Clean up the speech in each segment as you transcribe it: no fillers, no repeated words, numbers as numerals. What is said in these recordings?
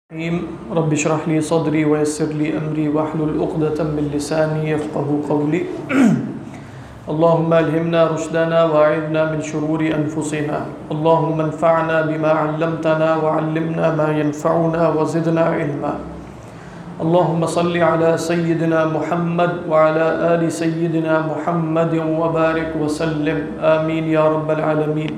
رب اشرح لي صدري ويسر لي أمري واحلل عقدة من لساني يفقهوا قولي اللهم ألهمنا رشدنا وأعذنا من شرور أنفسنا اللهم انفعنا بما علمتنا وعلمنا ما ينفعنا وزدنا علما اللهم صل على سيدنا محمد وعلى آل سيدنا محمد وبارك وسلم آمین یا رب العالمین۔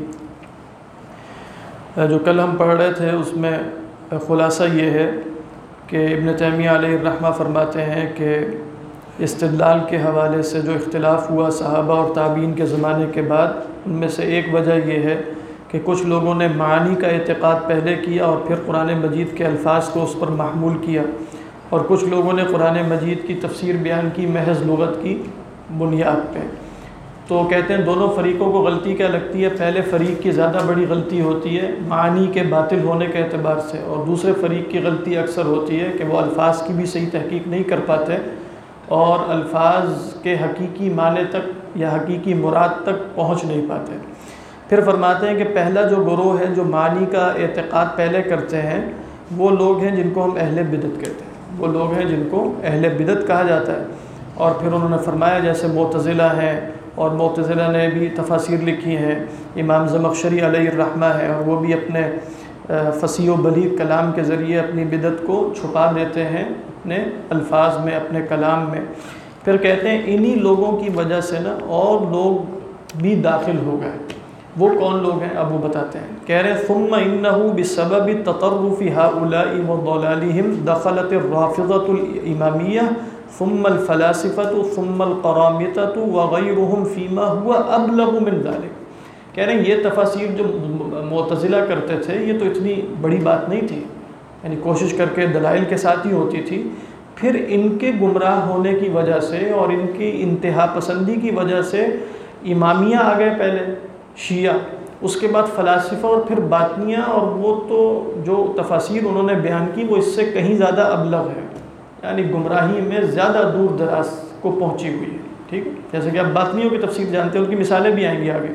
جو کل ہم پڑھ رہے تھے اس میں خلاصہ یہ ہے کہ ابن تیمیہ علیہ الرحمہ فرماتے ہیں کہ استدلال کے حوالے سے جو اختلاف ہوا صحابہ اور تابعین کے زمانے کے بعد، ان میں سے ایک وجہ یہ ہے کہ کچھ لوگوں نے معانی کا اعتقاد پہلے کیا اور پھر قرآن مجید کے الفاظ کو اس پر محمول کیا، اور کچھ لوگوں نے قرآن مجید کی تفسیر بیان کی محض لغت کی بنیاد پہ۔ تو کہتے ہیں دونوں فریقوں کو غلطی کیا لگتی ہے؟ پہلے فریق کی زیادہ بڑی غلطی ہوتی ہے معانی کے باطل ہونے کے اعتبار سے، اور دوسرے فریق کی غلطی اکثر ہوتی ہے کہ وہ الفاظ کی بھی صحیح تحقیق نہیں کر پاتے اور الفاظ کے حقیقی معنی تک یا حقیقی مراد تک پہنچ نہیں پاتے۔ پھر فرماتے ہیں کہ پہلا جو گروہ ہے جو معانی کا اعتقاد پہلے کرتے ہیں وہ لوگ ہیں جن کو ہم اہل بدعت کہتے ہیں، وہ لوگ ہیں جن کو اہل بدعت کہا جاتا ہے۔ اور پھر انہوں نے فرمایا جیسے معتزلہ ہیں، اور معتزلہ نے بھی تفاسیر لکھی ہیں، امام زمخشری علیہ الرحمہ ہے، اور وہ بھی اپنے فصیح و بلیغ کلام کے ذریعے اپنی بدعت کو چھپا دیتے ہیں اپنے الفاظ میں، اپنے کلام میں۔ پھر کہتے ہیں انہی لوگوں کی وجہ سے نا اور لوگ بھی داخل ہو گئے۔ وہ کون لوگ ہیں؟ اب وہ بتاتے ہیں، کہہ رہے ہیں ثم انه بسبب تطرف هؤلاء وضلالهم دخلت الرافضة الامامیہ ثم الفلاسفة ثم القرامطة وغيرهم فيما هو ابلغ من ذلك۔ کہہ رہے ہیں یہ تفاسیر جو معتزلہ کرتے تھے یہ تو اتنی بڑی بات نہیں تھی، یعنی کوشش کر کے دلائل کے ساتھ ہی ہوتی تھی، پھر ان کے گمراہ ہونے کی وجہ سے اور ان کی انتہا پسندی کی وجہ سے امامیہ آ گئے، پہلے شیعہ، اس کے بعد فلاسفہ اور پھر باطنیہ، اور وہ تو جو تفاسیر انہوں نے بیان کی وہ اس سے کہیں زیادہ ابلغ ہے، یعنی گمراہی میں زیادہ دور دراز کو پہنچی ہوئی ہے۔ ٹھیک ہے، جیسے کہ آپ باطنیوں کی تفسیر جانتے ہیں، ان کی مثالیں بھی آئیں گی آگے۔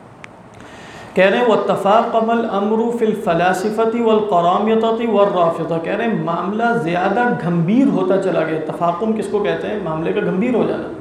کہہ رہے ہیں وَاتَّفَاقَمَ الْأَمْرُ فِي الْفَلَاسِفَةِ وَالْقَرَامِطَةِ وَالرَّافِضَةِ، کہہ رہے ہیں معاملہ زیادہ گھمبیر ہوتا چلا گیا۔ تفاقم کس کو کہتے ہیں؟ معاملے کا گھمبیر ہو جانا۔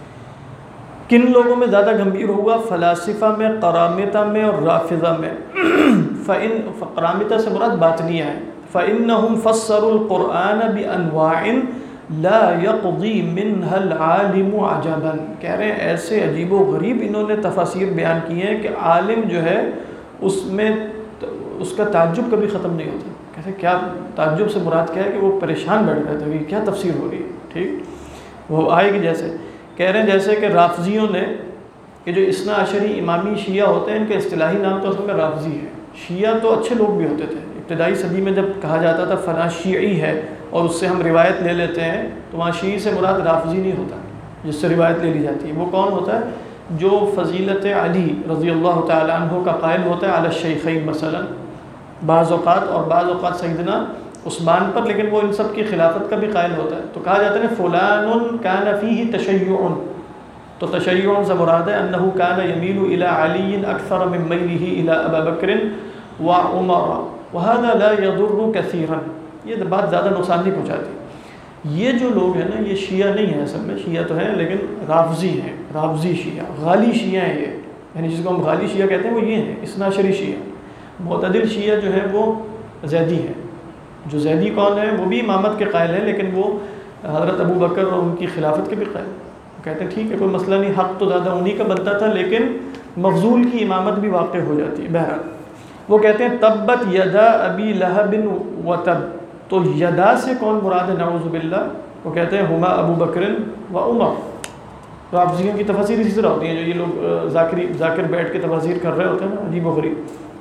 کن لوگوں میں زیادہ گھمبیر ہوا؟ فلاسفہ میں، قرامطہ میں اور رافضہ میں۔ قرامطہ سے مراد باطنیہ ہے۔ فَإِنَّهُمْ فَسَّرُوا الْقُرْآنَ بِأَنْوَاعٍ لَا يَقْضِي مِنْهَا الْعَالِمُ عَجَبًا، کہہ رہے ہیں ایسے عجیب و غریب انہوں نے تفاسیر بیان کی ہیں کہ عالم جو ہے اس میں اس کا تعجب کبھی ختم نہیں ہوتا۔ کہتے ہیں کیا تعجب سے مراد کیا ہے کہ وہ پریشان بیٹھ گئے تھے کہ کیا تفسیر ہو رہی ہے۔ ٹھیک، وہ آئے گی جیسے کہہ رہے ہیں جیسے کہ رافضیوں نے، کہ جو اثنا عشری امامی شیعہ ہوتے ہیں ان کے اصطلاحی نام تو اصل میں رافضی ہے۔ شیعہ تو اچھے لوگ بھی ہوتے تھے، ابتدائی صدی میں جب کہا جاتا تھا فلاں شیعی ہے اور اس سے ہم روایت لے لیتے ہیں تو وہاں شیعی سے مراد رافضی نہیں ہوتا جس سے روایت لے لی جاتی ہے۔ وہ کون ہوتا ہے؟ جو فضیلت علی رضی اللہ تعالیٰ عنہ کا قائل ہوتا ہے علی الشیخین مثلا بعض اوقات، اور بعض اوقات سیدنا عثمان پر، لیکن وہ ان سب کی خلافت کا بھی قائل ہوتا ہے۔ تو کہا جاتا ہے فلان کان فیہ تشیع، تو تشیع سے مراد ہے انہ کان یمیل الی علی اکثر من میلہ الی ابی بکر وعمر وہذا لا یضر کثیرا، یہ بات زیادہ نقصان نہیں پہنچاتی۔ یہ جو لوگ ہیں نا یہ شیعہ نہیں ہیں، اصل میں شیعہ تو ہیں لیکن رافضی ہیں، رافضی شیعہ، غالی شیعہ ہیں یہ، یعنی جس کو ہم غالی شیعہ کہتے ہیں وہ یہ ہیں، اثنا عشری شیعہ۔ معتدل شیعہ جو ہے وہ زیدی ہیں۔ جو زیدی کون ہے؟ وہ بھی امامت کے قائل ہیں لیکن وہ حضرت ابو بکر اور ان کی خلافت کے بھی قائل ہیں۔ وہ کہتے ہیں ٹھیک ہے کوئی مسئلہ نہیں، حق تو زیادہ انہی کا بنتا تھا لیکن مفضول کی امامت بھی واقع ہو جاتی ہے۔ بہرحال وہ کہتے ہیں تبت یدا ابی لہب وتب، تو یدا سے کون مراد ہے؟ نعوذ باللہ، وہ کہتے ہیں ہما ابو بکر و عمر۔ رافضیوں کی تفاسیر اسی طرح ہوتی ہیں، جو یہ لوگ ذاکر بیٹھ کے تفاسیر کر رہے ہوتے ہیں نا، عجیب و غریب۔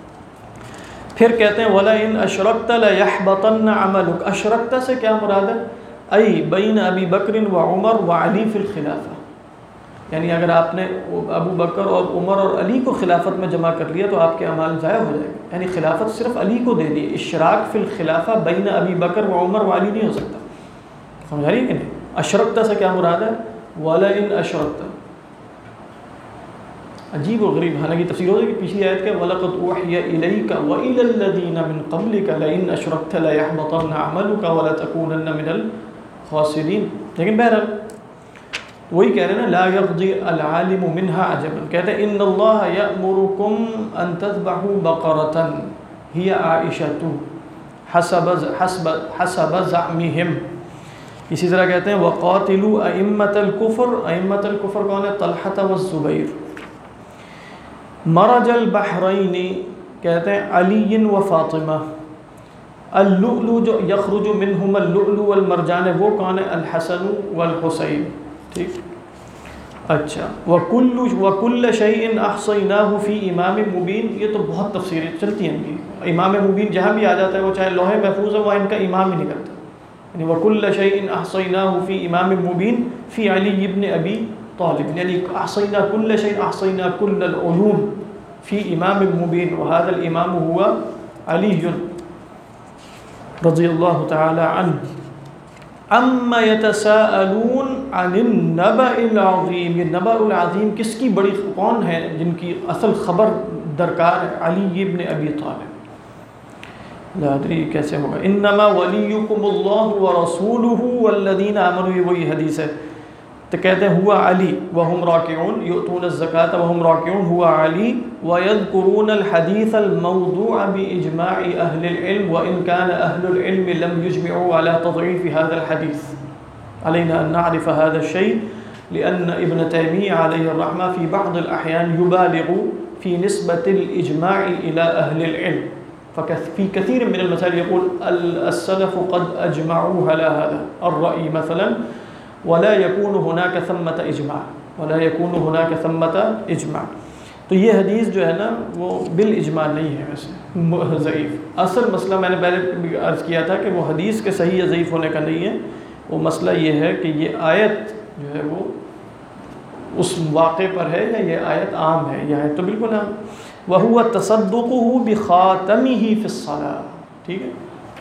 پھر کہتے ہیں وَلَئِنْ أَشْرَكْتَ لَيَحْبَطَنَّ عَمَلُكَ، اشرکت سے کیا مراد ہے؟ ای بین ابی بکر و عمر و علی فی الخلافہ، یعنی اگر آپ نے ابو بکر اور عمر اور علی کو خلافت میں جمع کر لیا تو آپ کے اعمال ضائع ہو جائے گا، یعنی خلافت صرف علی کو دے دی، اشراک فی الخلافہ بین ابی بکر و عمر و علی نہیں ہو سکتا۔ سمجھ رہی ہے کہ نہیں؟ اشرکت سے کیا مراد ہے؟ وَلَئِنْ أَشْرَكْتَ، عجیب و غریب. حالانکہ تفسیر ہوتی ہے کہ پچھلی آیت کے وَلَقَدْ أُوحِيَ إِلَيْكَ وَإِلَى الَّذِينَ مِن قَبْلِكَ لَئِنْ أَشْرَكْتَ لَيَحْبَطَنَّ عَمَلُكَ وَلَتَكُونَنَّ مِنَ الْخَاسِرِينَ. لیکن بہرحال وہی کہہ رہے ہیں نا لا يقضي العالم منها عجبا. کہتے ہیں ان اللہ یأمرکم ان تذبحوا بقرة هي عائشة حسب زعمهم. اسی طرح کہتے ہیں وقاتلوا ائمة الكفر. ائمة الكفر کون ہے؟ طلحة والزبیر. مرج البحرین کہتے ہیں علی و فاطمہ. اللؤلؤ جو یخرج منہم اللؤلؤ والمرجان وہ کون ہے؟ الحسن والحسین. ٹھیک. اچھا وَكُلَّ شَيْءٍ أَحْصَيْنَاهُ فِي إِمَامٍ مُبِينٍ. یہ تو بہت تفسیریں چلتی ہیں ان کی. امام مبین جہاں بھی آ جاتا ہے وہ چاہے لوح محفوظ ہے وہ ان کا امام ہی نہیں کرتا. یعنی وَكُلَّ شَيْءٍ أَحْصَيْنَاهُ فِي إِمَامٍ مُبِينٍ فِي عَلِيِّ بْنِ أَبِي طالب. یعنی أحصينا كل شيء أحصينا كل العلوم في إمام مبين وهذا الإمام هو علي رضي الله تعالى عنه. اما يتساءلون عن النبأ العظيم. یہ نبأ العظیم کس کی بڑی کون ہے جن کی اصل خبر درکار ہے؟ علی ابن ابی طالب. لا ادری کیسے ہوگا. انما وليكم الله ورسوله والذين آمنوا. یہ وہی حدیث ہے. تو کہتے ہیں ہوا علی وہم راکعون یؤتون الزکاۃ وہم راکعون. ہوا علی ويذكرون الحديث الموضوع بإجماع أهل العلم وإن كان أهل العلم لم يجمعوا على تضعيف هذا الحديث. علينا أن نعرف هذا الشيء لأن ابن تيمية عليه الرحمة في بعض الأحيان يبالغ في نسبة الإجماع إلى أهل العلم. ففي كثير من المسائل يقول السلف قد أجمعوا على هذا الرأي مثلا ولا يكون هناك ثمة إجماع ولا يكون هناك ثمة إجماع. تو یہ حدیث جو ہے نا وہ بالاجماع نہیں ہے ویسے ضعیف. اصل مسئلہ میں نے پہلے عرض کیا تھا کہ وہ حدیث کے صحیح یا ضعیف ہونے کا نہیں ہے. وہ مسئلہ یہ ہے کہ یہ آیت جو ہے وہ اس واقعے پر ہے یا یہ آیت عام ہے. یہ آیت تو بالکل عام. وَهُوَ تَصَدُّقُهُ بِخَاتَمِهِ فِي الصَّلَاةِ. ٹھیک ہے.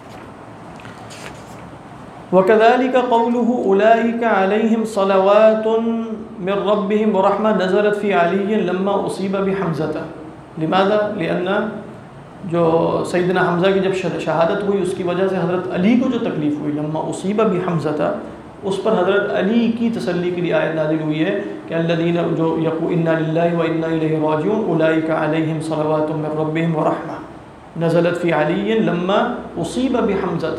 وَكَذَلِكَ قَوْلُهُ أُولَٰئِكَ عَلَيْهِمْ صَلَوَاتٌ مِّن رَّبِّهِمْ وَرَحْمَةٌ نَزَلَتْ فِي عَلِيٍّ لَمَّا أُصِيبَ بِحَمْزَةَ. لماذا؟ لأن جو سیدنا حمزہ کی جب شہادت ہوئی اس کی وجہ سے حضرت علی کو جو تکلیف ہوئی لما أصيب بحمزة اس پر حضرت علی کی تسلی کے لیے آیت نازل ہوئی ہے کہ الذین جو یقول انا للہ وانا الیہ راجعون اولئک علیہم صلوات من ربهم ورحمہ نزلت فی علی لما أصيب بحمزة.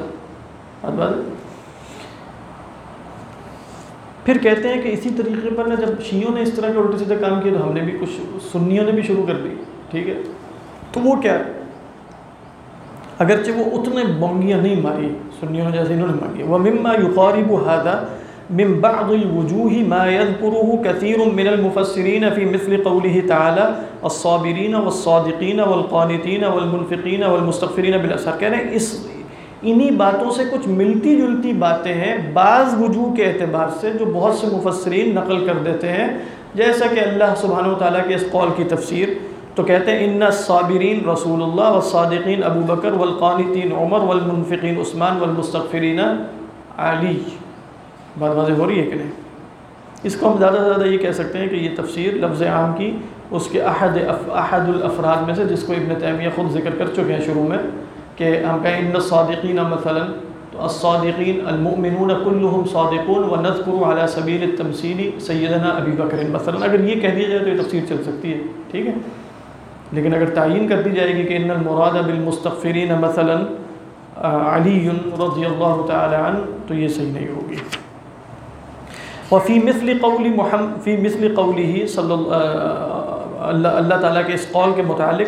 پھر کہتے ہیں کہ اسی طریقے پر نا جب شیعوں نے اس طرح کے الٹے سیدھے کام کیے تو ہم نے بھی کچھ سنیوں نے بھی شروع کر دی. ٹھیک ہے. تو وہ کیا اگرچہ وہ اتنے بونگیاں نہیں ماری سنیوں نے جیسے انہوں نے ماری. وَمِمَّا يُقَارِبُ هَذَا مِن بَعْضِ الْوُجُوهِ مَا يَذْكُرُهُ كَثِيرٌ مِنَ الْمُفَسِّرِينَ فِي مِثْلِ قَوْلِهِ تَعَالَى الصَّابِرِينَ وَالصَّادِقِينَ وَالْقَانِتِينَ وَالْمُنْفِقِينَ وَالْمُسْتَغْفِرِينَ بِالْأَسْحَارِ. کہہ رہے ہیں اس انہی باتوں سے کچھ ملتی جلتی باتیں ہیں بعض وجوہ کے اعتبار سے جو بہت سے مفسرین نقل کر دیتے ہیں. جیسا کہ اللہ سبحانہ وتعالیٰ کے اس قول کی تفسیر تو کہتے ہیں ان الصابرین رسول اللہ والصادقین ابو بکر والقانتین عمر والمنفقین عثمان والمستغفرین علی. بات واضح ہو رہی ہے کہ نہیں؟ اس کو ہم زیادہ سے زیادہ یہ کہہ سکتے ہیں کہ یہ تفسیر لفظ عام کی اس کے احد الافراد میں سے جس کو ابن تیمیہ خود ذکر کر چکے ہیں شروع میں کہ ہم کہیں ان الصادقین مثلا تو الصادقین المؤمنون كلهم صادقون ونذكر على سبيل التمثيل سیدنا ابی بکر مثلا. اگر یہ کہہ دیا جائے تو یہ تفسیر چل سکتی ہے. ٹھیک ہے. لیکن اگر تعین کر دی جائے گی کہ ان المراد بالمستغفرین مثلا علی رضی اللہ تعالی عنہ تو یہ صحیح نہیں ہوگی. وفی مثل قول محمد فی مثل قوله صلی اللہ تعالیٰ کے اس قول کے متعلق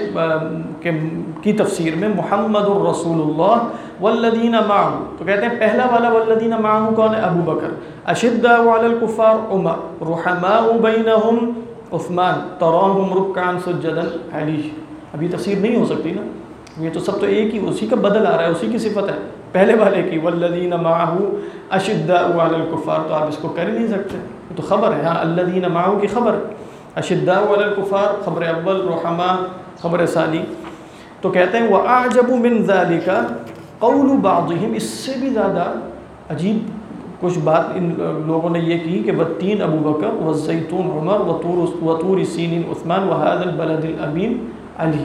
کی تفسیر میں محمد الرسول اللہ والذین معہ تو کہتے ہیں پہلا والا والذین معہ کون ہے؟ ابو بکر. اشداء علی الکفار عمر رحماء بینہم عثمان تراہم رکعا سجدا علی. ابھی تفسیر نہیں ہو سکتی نا. یہ تو سب تو ایک ہی اسی کا بدل آ رہا ہے اسی کی صفت ہے پہلے والے کی والذین معہ اشداء علی الکفار. تو آپ اس کو کر ہی نہیں سکتے. تو خبر ہے ہاں الذین معہ کی خبر اشداء علی الکفار خبر اول رحماء خبر ثانی. تو کہتے ہیں وَأَعْجَبُ مِنْ ذَلِكَ قَوْلُ بَعْضِهِمْ اس سے بھی زیادہ عجیب کچھ بات ان لوگوں نے یہ کی کہ والتین ابو بکر والزیتون عمر وطور سینین عثمان وهذا البلد الامین علی.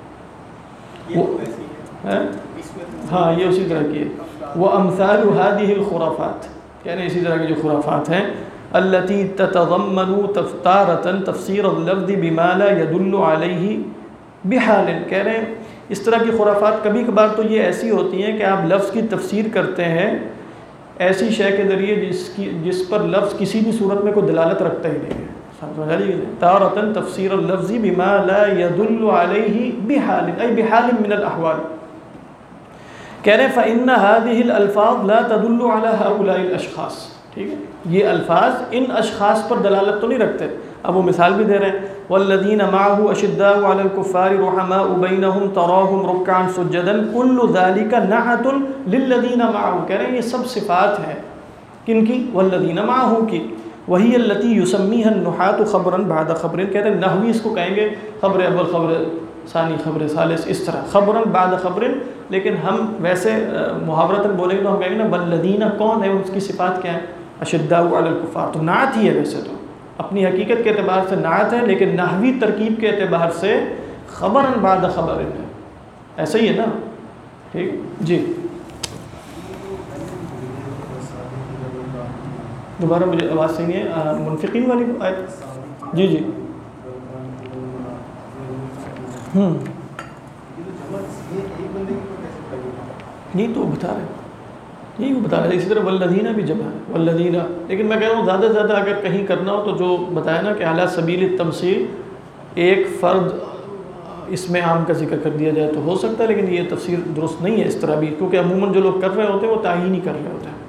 ہاں یہ اسی طرح کی ہے. وامثال هذه الخرافات، یعنی اسی طرح کی جو خرافات ہیں التي تتضمن تارة تفسير اللفظ بما لا يدل عليه بحال. کہہ رہے ہیں اس طرح کی خرافات کبھی کبھار تو یہ ایسی ہوتی ہیں کہ آپ لفظ کی تفسیر کرتے ہیں ایسی شے کے ذریعے جس پر لفظ کسی بھی صورت میں کوئی دلالت رکھتا ہی نہیں ہے. سمجھا لیجیے تارة تفسير اللفظ بما لا يدل عليه بحال أي بحال من الأحوال. کہہ رہے ہیں فإن هذه الألفاظ لا تدل على هؤلاء الأشخاص. ٹھیک ہے، یہ الفاظ ان اشخاص پر دلالت تو نہیں رکھتے. اب وہ مثال بھی دے رہے ہیں والذین معه اشداء علی الکفار رحماء بینہم تراہم رکعا سجدا کل ذلک نعت للذین معه. کہہ رہے ہیں یہ سب صفات ہیں کن کی؟ والذین معه کی. وہی التی یسمیها النحاة خبرا بعد خبر. کہتے ہیں نحوی اس کو کہیں گے خبر اول خبر ثانی خبر ثالث اس طرح خبرا بعد خبر. لیکن ہم ویسے محاورتاً بولیں گے تو ہم کہیں گے نا والذین کون ہے، اس کی صفات کیا ہے؟ اشداء علی الکفار. تو نعت ہی ہے، ویسے تو اپنی حقیقت کے اعتبار سے نعت ہے، لیکن نحوی ترکیب کے اعتبار سے خبراً بعد خبر ہے. ایسا ہی ہے نا؟ ٹھیک جی. دوبارہ مجھے آواز صحیح نہیں ہے. منفقین والی آیت جی جی نہیں تو بتا رہے یہی وہ بتا رہے ہیں. اسی طرح والذین بھی جمع ہے والذین. لیکن میں کہہ رہا ہوں زیادہ سے زیادہ اگر کہیں کرنا ہو تو جو بتایا نا کہ اعلیٰ سبیل التمثیل ایک فرد اس میں عام کا ذکر کر دیا جائے تو ہو سکتا ہے، لیکن یہ تفسیر درست نہیں ہے اس طرح بھی، کیونکہ عموماً جو لوگ کر رہے ہوتے ہیں وہ تعیین ہی کر رہے ہوتے ہیں.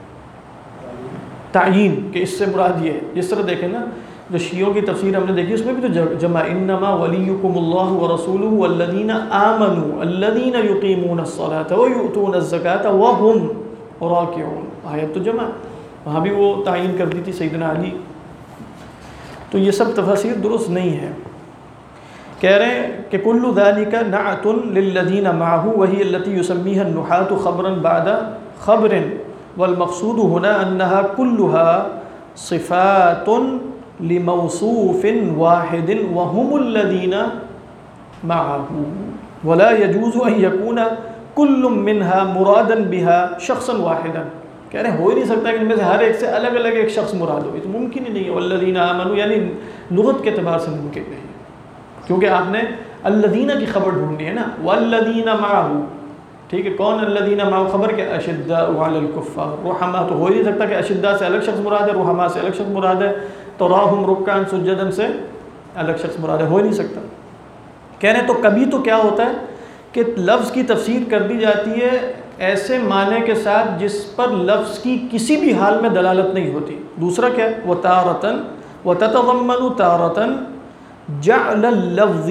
تعیین کہ اس سے مراد یہ ہے. جس طرح دیکھیں نا جو شیعوں کی تفسیر ہم نے دیکھی اس میں بھی تو جمع انما ولیکم اللہ ورسولہ والذین آمنوا الذین یقیمون الصلاة ویؤتون الزکاة وهم راکعون. آیت تو جمع، وہاں بھی وہ تعین کر دی تھی سیدنا علی. تو یہ سب تفاسیر درست نہیں ہے. کہہ رہے ہیں کہ کل ذالک نعت للذین معه وہی التی یسمیها النحاة خبرا بعد خبر والمقصود هنا انها كلها صفات لموصوف واحد وهم الذين معه ولا يجوز ان يكون كل منها مرادا بها شخصا واحدا. کہہ رہے ہیں ہو ہی نہیں سکتا کہ ان میں سے ہر ایک سے الگ الگ ایک شخص مراد ہو. یہ تو ممکن ہی نہیں ہے. والذین آمنوا یعنی لغت کے اعتبار سے ممکن نہیں ہے، کیونکہ آپ نے الذین کی خبر ڈھونڈنی ہے نا. والذین معه ٹھیک ہے، کون الذین معه خبر کہ اشداء علی الکفار رحماء. تو ہو ہی نہیں سکتا کہ اشداء سے الگ شخص مراد ہے، رحماء سے الگ شخص مراد ہے، تراہم رکعا سجدا سے الگ شخص مراد ہے. ہو ہی نہیں سکتا. کہہ رہے ہیں تو کبھی تو کیا ہوتا ہے کہ لفظ کی تفسیر کر دی جاتی ہے ایسے معنی کے ساتھ جس پر لفظ کی کسی بھی حال میں دلالت نہیں ہوتی. دوسرا کیا ہے وتارتن وتتضمن تارتن جعل اللفظ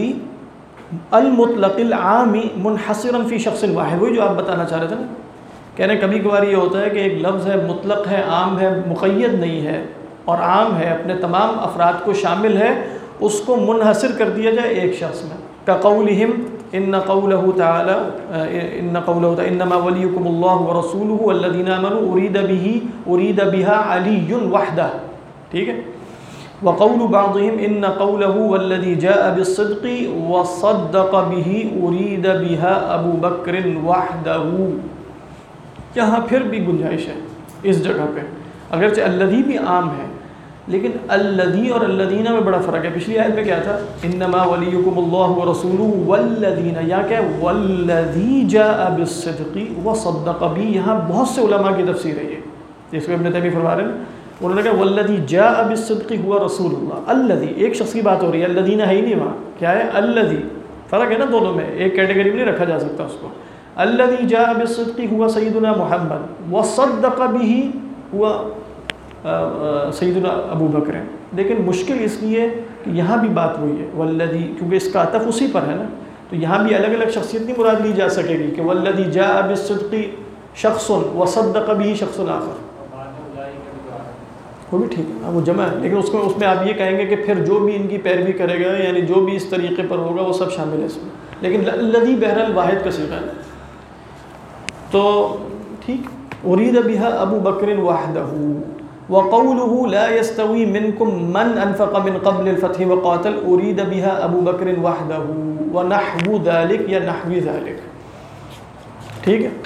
المطلق العام منحصرا فی شخص واحد. وہی جو آپ بتانا چاہ رہے تھے نا، کہہ رہے ہیں کبھی کبھار یہ ہوتا ہے کہ ایک لفظ ہے مطلق ہے، عام ہے، مقید نہیں ہے اور عام ہے، اپنے تمام افراد کو شامل ہے، اس کو منحصر کر دیا جائے ایک شخص میں. کقولہم ان قولہ تعالی انما ولیکم اللہ ورسولہ والذین آمنوا ارید بہا علی وحدہ. ٹھیک ہے. وقول بعضهم ان قوله والذي جاء بالصدق وصدق به اريد بها ابو بکر وحده. یہاں پھر بھی گنجائش ہے اس جگہ پہ، اگرچہ الذی بھی عام ہے لیکن الذی اور الذین میں بڑا فرق ہے. پچھلی آیت میں کیا تھا انما ولیکم اللہ ورسولہ والذین، یا کیا والذی جاء بالصدق وصدق به. یہاں بہت سے علماء کی تفسیر ہے یہ، جس کو ابن تیمیہ فرما رہے ہیں. انہوں نے کہا والذی جاء بالصدق هو رسول اللہ. الذی ایک شخص کی بات ہو رہی ہے، الذین ہے ہی نہیں وہاں. کیا ہے الذی؟ فرق ہے نا دونوں میں، ایک کیٹیگری میں نہیں رکھا جا سکتا اس کو. الذی جاء بالصدق هو سیدنا محمد وصدق به هو سیدنا ابو بکر. لیکن مشکل اس لیے کہ یہاں بھی بات وہی ہے والذی، کیونکہ اس کا عطف اسی پر ہے نا، تو یہاں بھی الگ الگ شخصیت نہیں مراد لی جا سکے گی کہ والذی جاء بالصدق شخص وصدق به شخص آخر. وہ بھی ٹھیک ہے، وہ جمع ہے، لیکن اس میں آپ یہ کہیں گے کہ پھر جو بھی ان کی پیروی کرے گا یعنی جو بھی اس طریقے پر ہوگا وہ سب شامل ہے اس میں. لیکن الذی بہرحال واحد کا صیغہ ہے. تو ٹھیک اريد بها ابو بکر وحده وقوله لا يستوي منكم من انفق من قبل الفتح وقاتل اريد بها ابو بکر وحده ونحو ذلك یا نحو ذلك. ٹھیک ہے.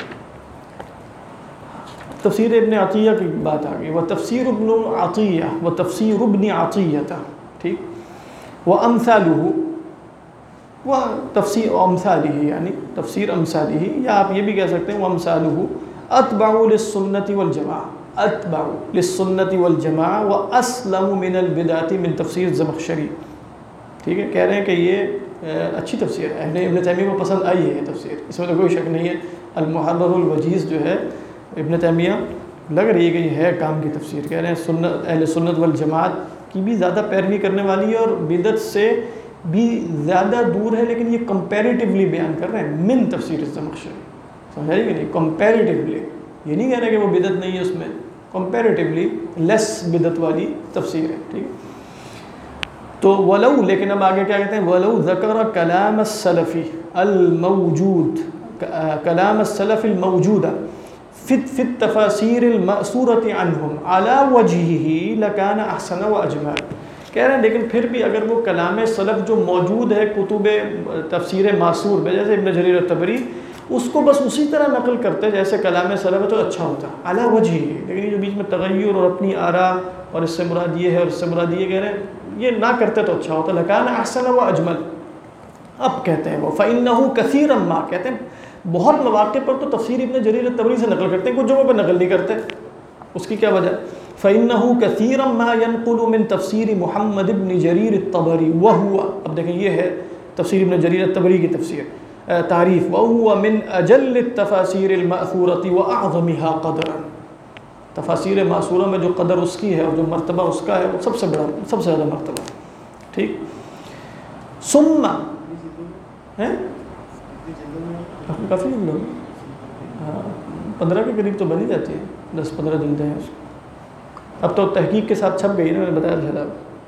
تفسیر ابن عطیہ کی بات آ گئی. وہ تفسیر ابن عطیہ و تفسیر ابن عطیہ ٹھیک. وہ امثالہ و تفسیر امثالہ یعنی تفسیر امثالہ یا آپ یہ بھی کہہ سکتے ہیں وہ امثالہ اتبع للسنة والجماعة اتبع للسنة والجماعة واسلم من البدعة من تفسیر زمخشری. ٹھیک ہے. کہہ رہے ہیں کہ یہ اچھی تفسیر ہے, ابن تیمیہ کو پسند آئی ہے یہ تفسیر, اس میں تو کوئی شک نہیں ہے. المحرر الوجیز جو ہے ابن تیمیہ لگ رہی ہے کہ یہ ہے کام کی تفسیر. کہہ رہے ہیں سنت اہل سنت والجماعت کی بھی زیادہ پیروی کرنے والی ہے اور بدعت سے بھی زیادہ دور ہے, لیکن یہ کمپیریٹیولی بیان کر رہے ہیں من تفسیر الزمخشری. سمجھا رہی کہ نہیں, کمپیریٹیولی, یہ نہیں کہہ رہے کہ وہ بدعت نہیں ہے اس میں, کمپیریٹیولی لیس بدعت والی تفسیر ہے. ٹھیک ہے. تو ولو, لیکن اب آگے کیا کہتے ہیں, ولو ذکر کلام السلف الموجود کلام السلف الموجود فی التفاسیر المأثورۃ عنہم علی وجہہ لکان احسن واجمل. کہہ رہے ہیں لیکن پھر بھی اگر وہ کلام سلف جو موجود ہے کتب تفسیر معصور میں, جیسے ابن جریر الطبری, اس کو بس اسی طرح نقل کرتے جیسے کلام سلف ہے تو اچھا ہوتا علی وجہہ. لیکن یہ جو بیچ میں تغیر اور اپنی آراء اور اس سے مراد یہ ہے اور اس سے مراد یہ کہہ رہے ہیں, یہ نہ کرتے تو اچھا ہوتا. لکان احسن واجمل. اب کہتے ہیں وہ فإنہ کثیرا ما, کہتے ہیں بہت مواقع پر تو تفسیر ابن جریر الطبری سے نقل کرتے ہیں, کچھ جگہوں پر نقل نہیں کرتے. اس کی کیا وجہ؟ فإنہ کثیرا ما ينقل من تفسیر محمد ابن جریر الطبری وہو, اب دیکھیں یہ ہے تفسیر ابن جریر الطبری کی تفسیر تعریف, وہو من اجل التفاسیر المأثورۃ واعظمها قدرا. تفاسیر معصورہ میں جو قدر اس کی ہے اور جو مرتبہ اس کا ہے وہ سب سے بڑا, سب سے زیادہ مرتبہ. ٹھیک. ثم ہیں کافی لوگ 15 کے قریب تو بن ہی جاتی ہے, 10-15 جلدیں ہیں. اب تو تحقیق کے ساتھ چھپ گئی نا, میں نے بتایا تھا.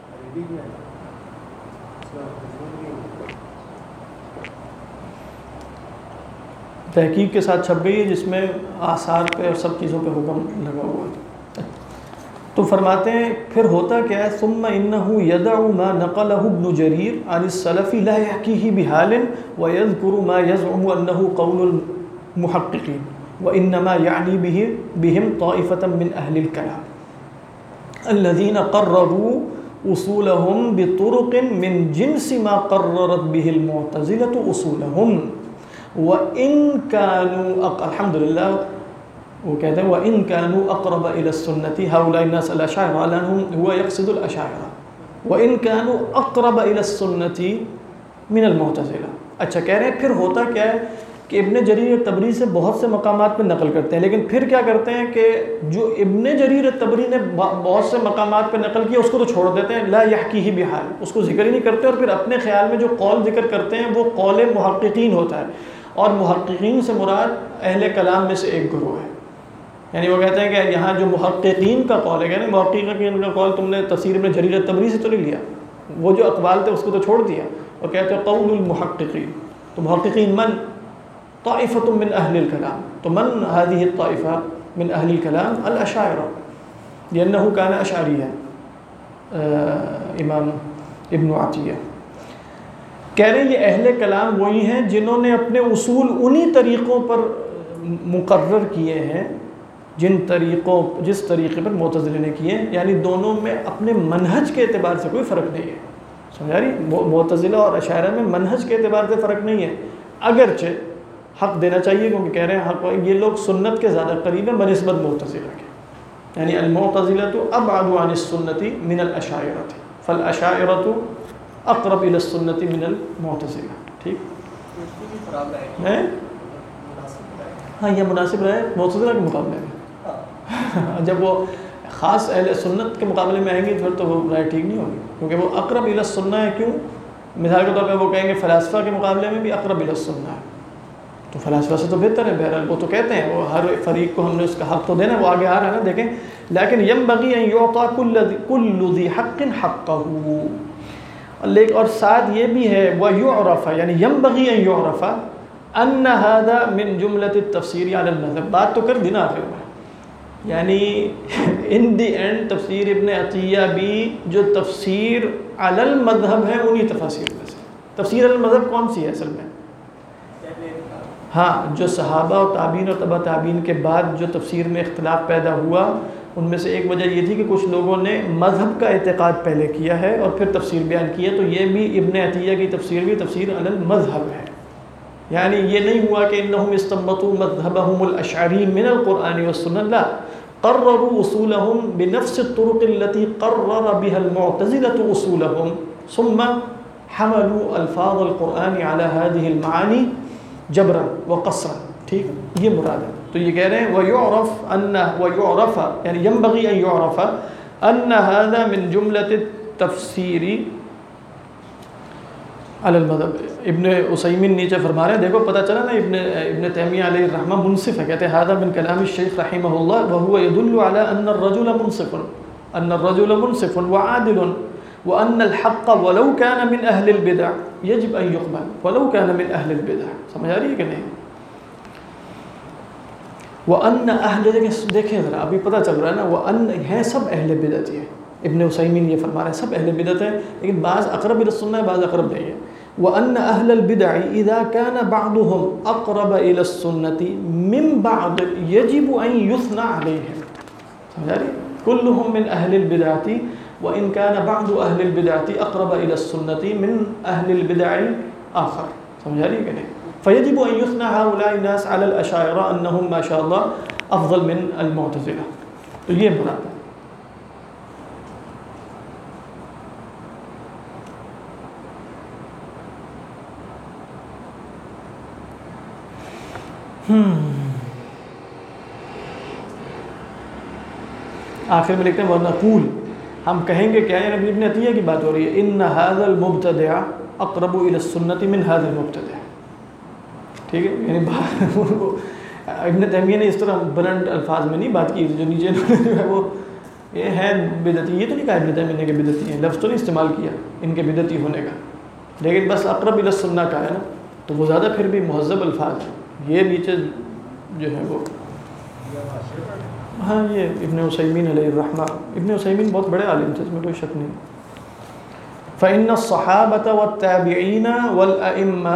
تحقیق کے ساتھ چھپ گئی ہے جس میں آثار پہ اور سب چیزوں پہ حکم لگا ہوا ہے. تو فرماتے ہیں پھر ہوتا کیا ہے, ثم انه يدع ما نقله ابن جرير عن السلف لا يحكيه بحال ويذكر ما يزعم انه قول المحققين وانما يعني بهم طائفة من اهل الكلام الذين قرروا اصولهم بطرق من جنس ما قررت به المعتزلة اصولهم وان كانوا الحمدللہ وہ کہتے ہیں وَإِن كَانُوا أَقْرَبَ إِلَى السُّنَّةِ هَؤُلَاءِ النَّاسِ الْأَشَاعِرَةُ لَأَنَّهُ هُوَ يَقْصِدُ الْأَشَاعِرَةَ وَإِن كَانُوا أَقْرَبَ إِلَى السُّنَّةِ مِنَ الْمُعْتَزِلَةِ. اچھا کہہ رہے ہیں پھر ہوتا کیا ہے کہ ابن جریر طبری سے بہت سے مقامات پہ نقل کرتے ہیں, لیکن پھر کیا کرتے ہیں کہ جو ابن جریر طبری نے بہت سے مقامات پہ نقل کیا اس کو تو چھوڑ دیتے ہیں, لا يحکیہ بحال, اس کو ذکر ہی نہیں کرتے, اور پھر اپنے خیال میں جو قول ذکر کرتے ہیں وہ قول محققین ہوتا ہے, اور محققین سے مراد اہل کلام میں سے ایک گروہ ہے. یعنی وہ کہتے ہیں کہ یہاں جو محققین کا قول ہے, یعنی محققین کا قول تم نے تفسیر ابن جریر طبری سے تو نہیں لیا, وہ جو اقوال تھے اس کو تو چھوڑ دیا, اور کہتے ہیں قول المحققین. تو محققین من طائفۃ من اہل الکلام, تو من هذه الطائفہ من اہل الکلام الاشاعرہ لأنه كان اشعریہ. امام ابن عطیہ کہہ رہے ہیں یہ اہل کلام وہی ہیں جنہوں نے اپنے اصول انہی طریقوں پر مقرر کیے ہیں جس طریقے پر معتزلہ نے کیے ہیں. یعنی دونوں میں اپنے منہج کے اعتبار سے کوئی فرق نہیں ہے. سمجھا رہی, معتزلہ اور اشاعرہ میں منہج کے اعتبار سے فرق نہیں ہے, اگرچہ حق دینا چاہیے کیونکہ کہہ رہے ہیں حق, یہ لوگ سنت کے زیادہ قریب ہیں بنسبت معتزلہ کے. یعنی المعتزلہ ابعد عن السنة من الاشاعرہ فالاشاعرہ اقرب الى السنة من المعتزلہ. ٹھیک ہے, ہاں یہ مناسب رہے معتزلہ کے مقابلے میں. جب وہ خاص اہل سنت کے مقابلے میں آئیں گے پھر تو وہ رائے ٹھیک نہیں ہوگی, کیونکہ وہ اقرب الی السنہ ہے. کیوں؟ مثال کے طور پہ وہ کہیں گے فلاسفہ کے مقابلے میں بھی اقرب الی السنہ ہے, تو فلاسفہ سے تو بہتر ہے. بہرحال وہ تو کہتے ہیں وہ ہر فریق کو ہم نے اس کا حق تو دینا, وہ آگے آ رہا ہے نا دیکھیں. لیکن ينبغي ان يعطى كل ذي حق حقه, اور ساتھ یہ بھی ہے ويعرف, یعنی ينبغي ان يعرف ان هذا من جملة التفسير على المذهب. بات تو کر دینا آخر میں, یعنی ان دی اینڈ تفسیر ابن عطیہ بھی جو تفسیر علی المذہب ہے انہی تفاسیر میں سے. تفسیر علی المذہب کون سی ہے اصل میں؟ ہاں، جو صحابہ اور تابعین اور تبع تابعین کے بعد جو تفسیر میں اختلاف پیدا ہوا، ان میں سے ایک وجہ یہ تھی کہ کچھ لوگوں نے مذہب کا اعتقاد پہلے کیا ہے اور پھر تفسیر بیان کی ہے. تو یہ بھی ابن عطیہ کی تفسیر بھی تفسیر علی المذہب ہے. یعنی یہ نہیں ہوا کہ انہم استنبطوا مذہبہم الاشعری من القرآن والسنہ، لا، قرروا اصولہم بنفس الطرق التي قرر بها المعتزلة اصولہم ثم حملوا الفاظ القرآن على هذه المعانی جبرا وقصرا. ٹھیک، یہ مراد ہے. تو یہ کہہ رہے ہیں وَيُعْرَفَ یعنی ينبغي ان يعرف ان هذا من جملة التفسیر علی المذہب. ابن عثیمین نیچے فرما رہے ہیں، دیکھو پتہ چلا نا ابن تیمیہ علیہ الرحمہ منصف ہے. کہتے ہیں هذا من کلام الشیخ رحمہ اللہ وهو يدل على ان الرجل منصف وعادل وأن الحق ولو كان من أهل البدع يجب أن يقبل ولو كان من أهل البدع. سمجھ آ رہی ہے کہ نہیں؟ وأن أهل، دیکھیں ذرا ابھی پتہ چل رہا ہے نا، وأن ہیں سب اہل بدعت ہیں. ابن عثیمین یہ فرما رہے ہیں سب اہل بدعت ہیں، لیکن بعض اقرب الى السنہ ہے، بعض اقرب نہیں ہے. وأن أهل البدع إذا كان بعضهم أقرب إلى السنة من بعض يجب أن يثنى عليهم. سمجھ آ رہی ہے؟ كلهم من أهل البدعة وإن كان بعض أهل البدعة أقرب إلى السنة من أهل البدع الآخر. سمجھ رہی ہے کہ نہیں؟ فيجب أن يثنى هؤلاء الناس على الأشاعرة أنهم ما شاء الله أفضل من المعتزلة. تو یہ مراد ہے. آخر میں لکھتے ہیں وَنَقُولُ، ہم کہیں گے کیا ہے؟ نبی ابن عطیہ کی بات ہو رہی ہے. ان هذا المبتدع اقرب الى السنة من هذا المبتدع. ٹھیک ہے، یعنی ابن تیمیہ نے اس طرح بلند الفاظ میں نہیں بات کی، جو نیچے جو ہے وہ یہ ہے بدعتی. یہ تو نہیں کہا ابن تیمیہ نے کہ بدعتی ہیں، لفظ تو نہیں استعمال کیا ان کے بدعتی ہونے کا، لیکن بس اقرب الى السنہ کا ہے نا، تو وہ زیادہ پھر بھی مہذب الفاظ ہیں. یہ نیچے جو ہے وہ ہاں، یہ ابن عثیمین علیہ الرحمہ. ابن عثیمین بہت بڑے عالم تھے، اس میں کوئی شک نہیں. فإن الصحابة والتابعين والأئمة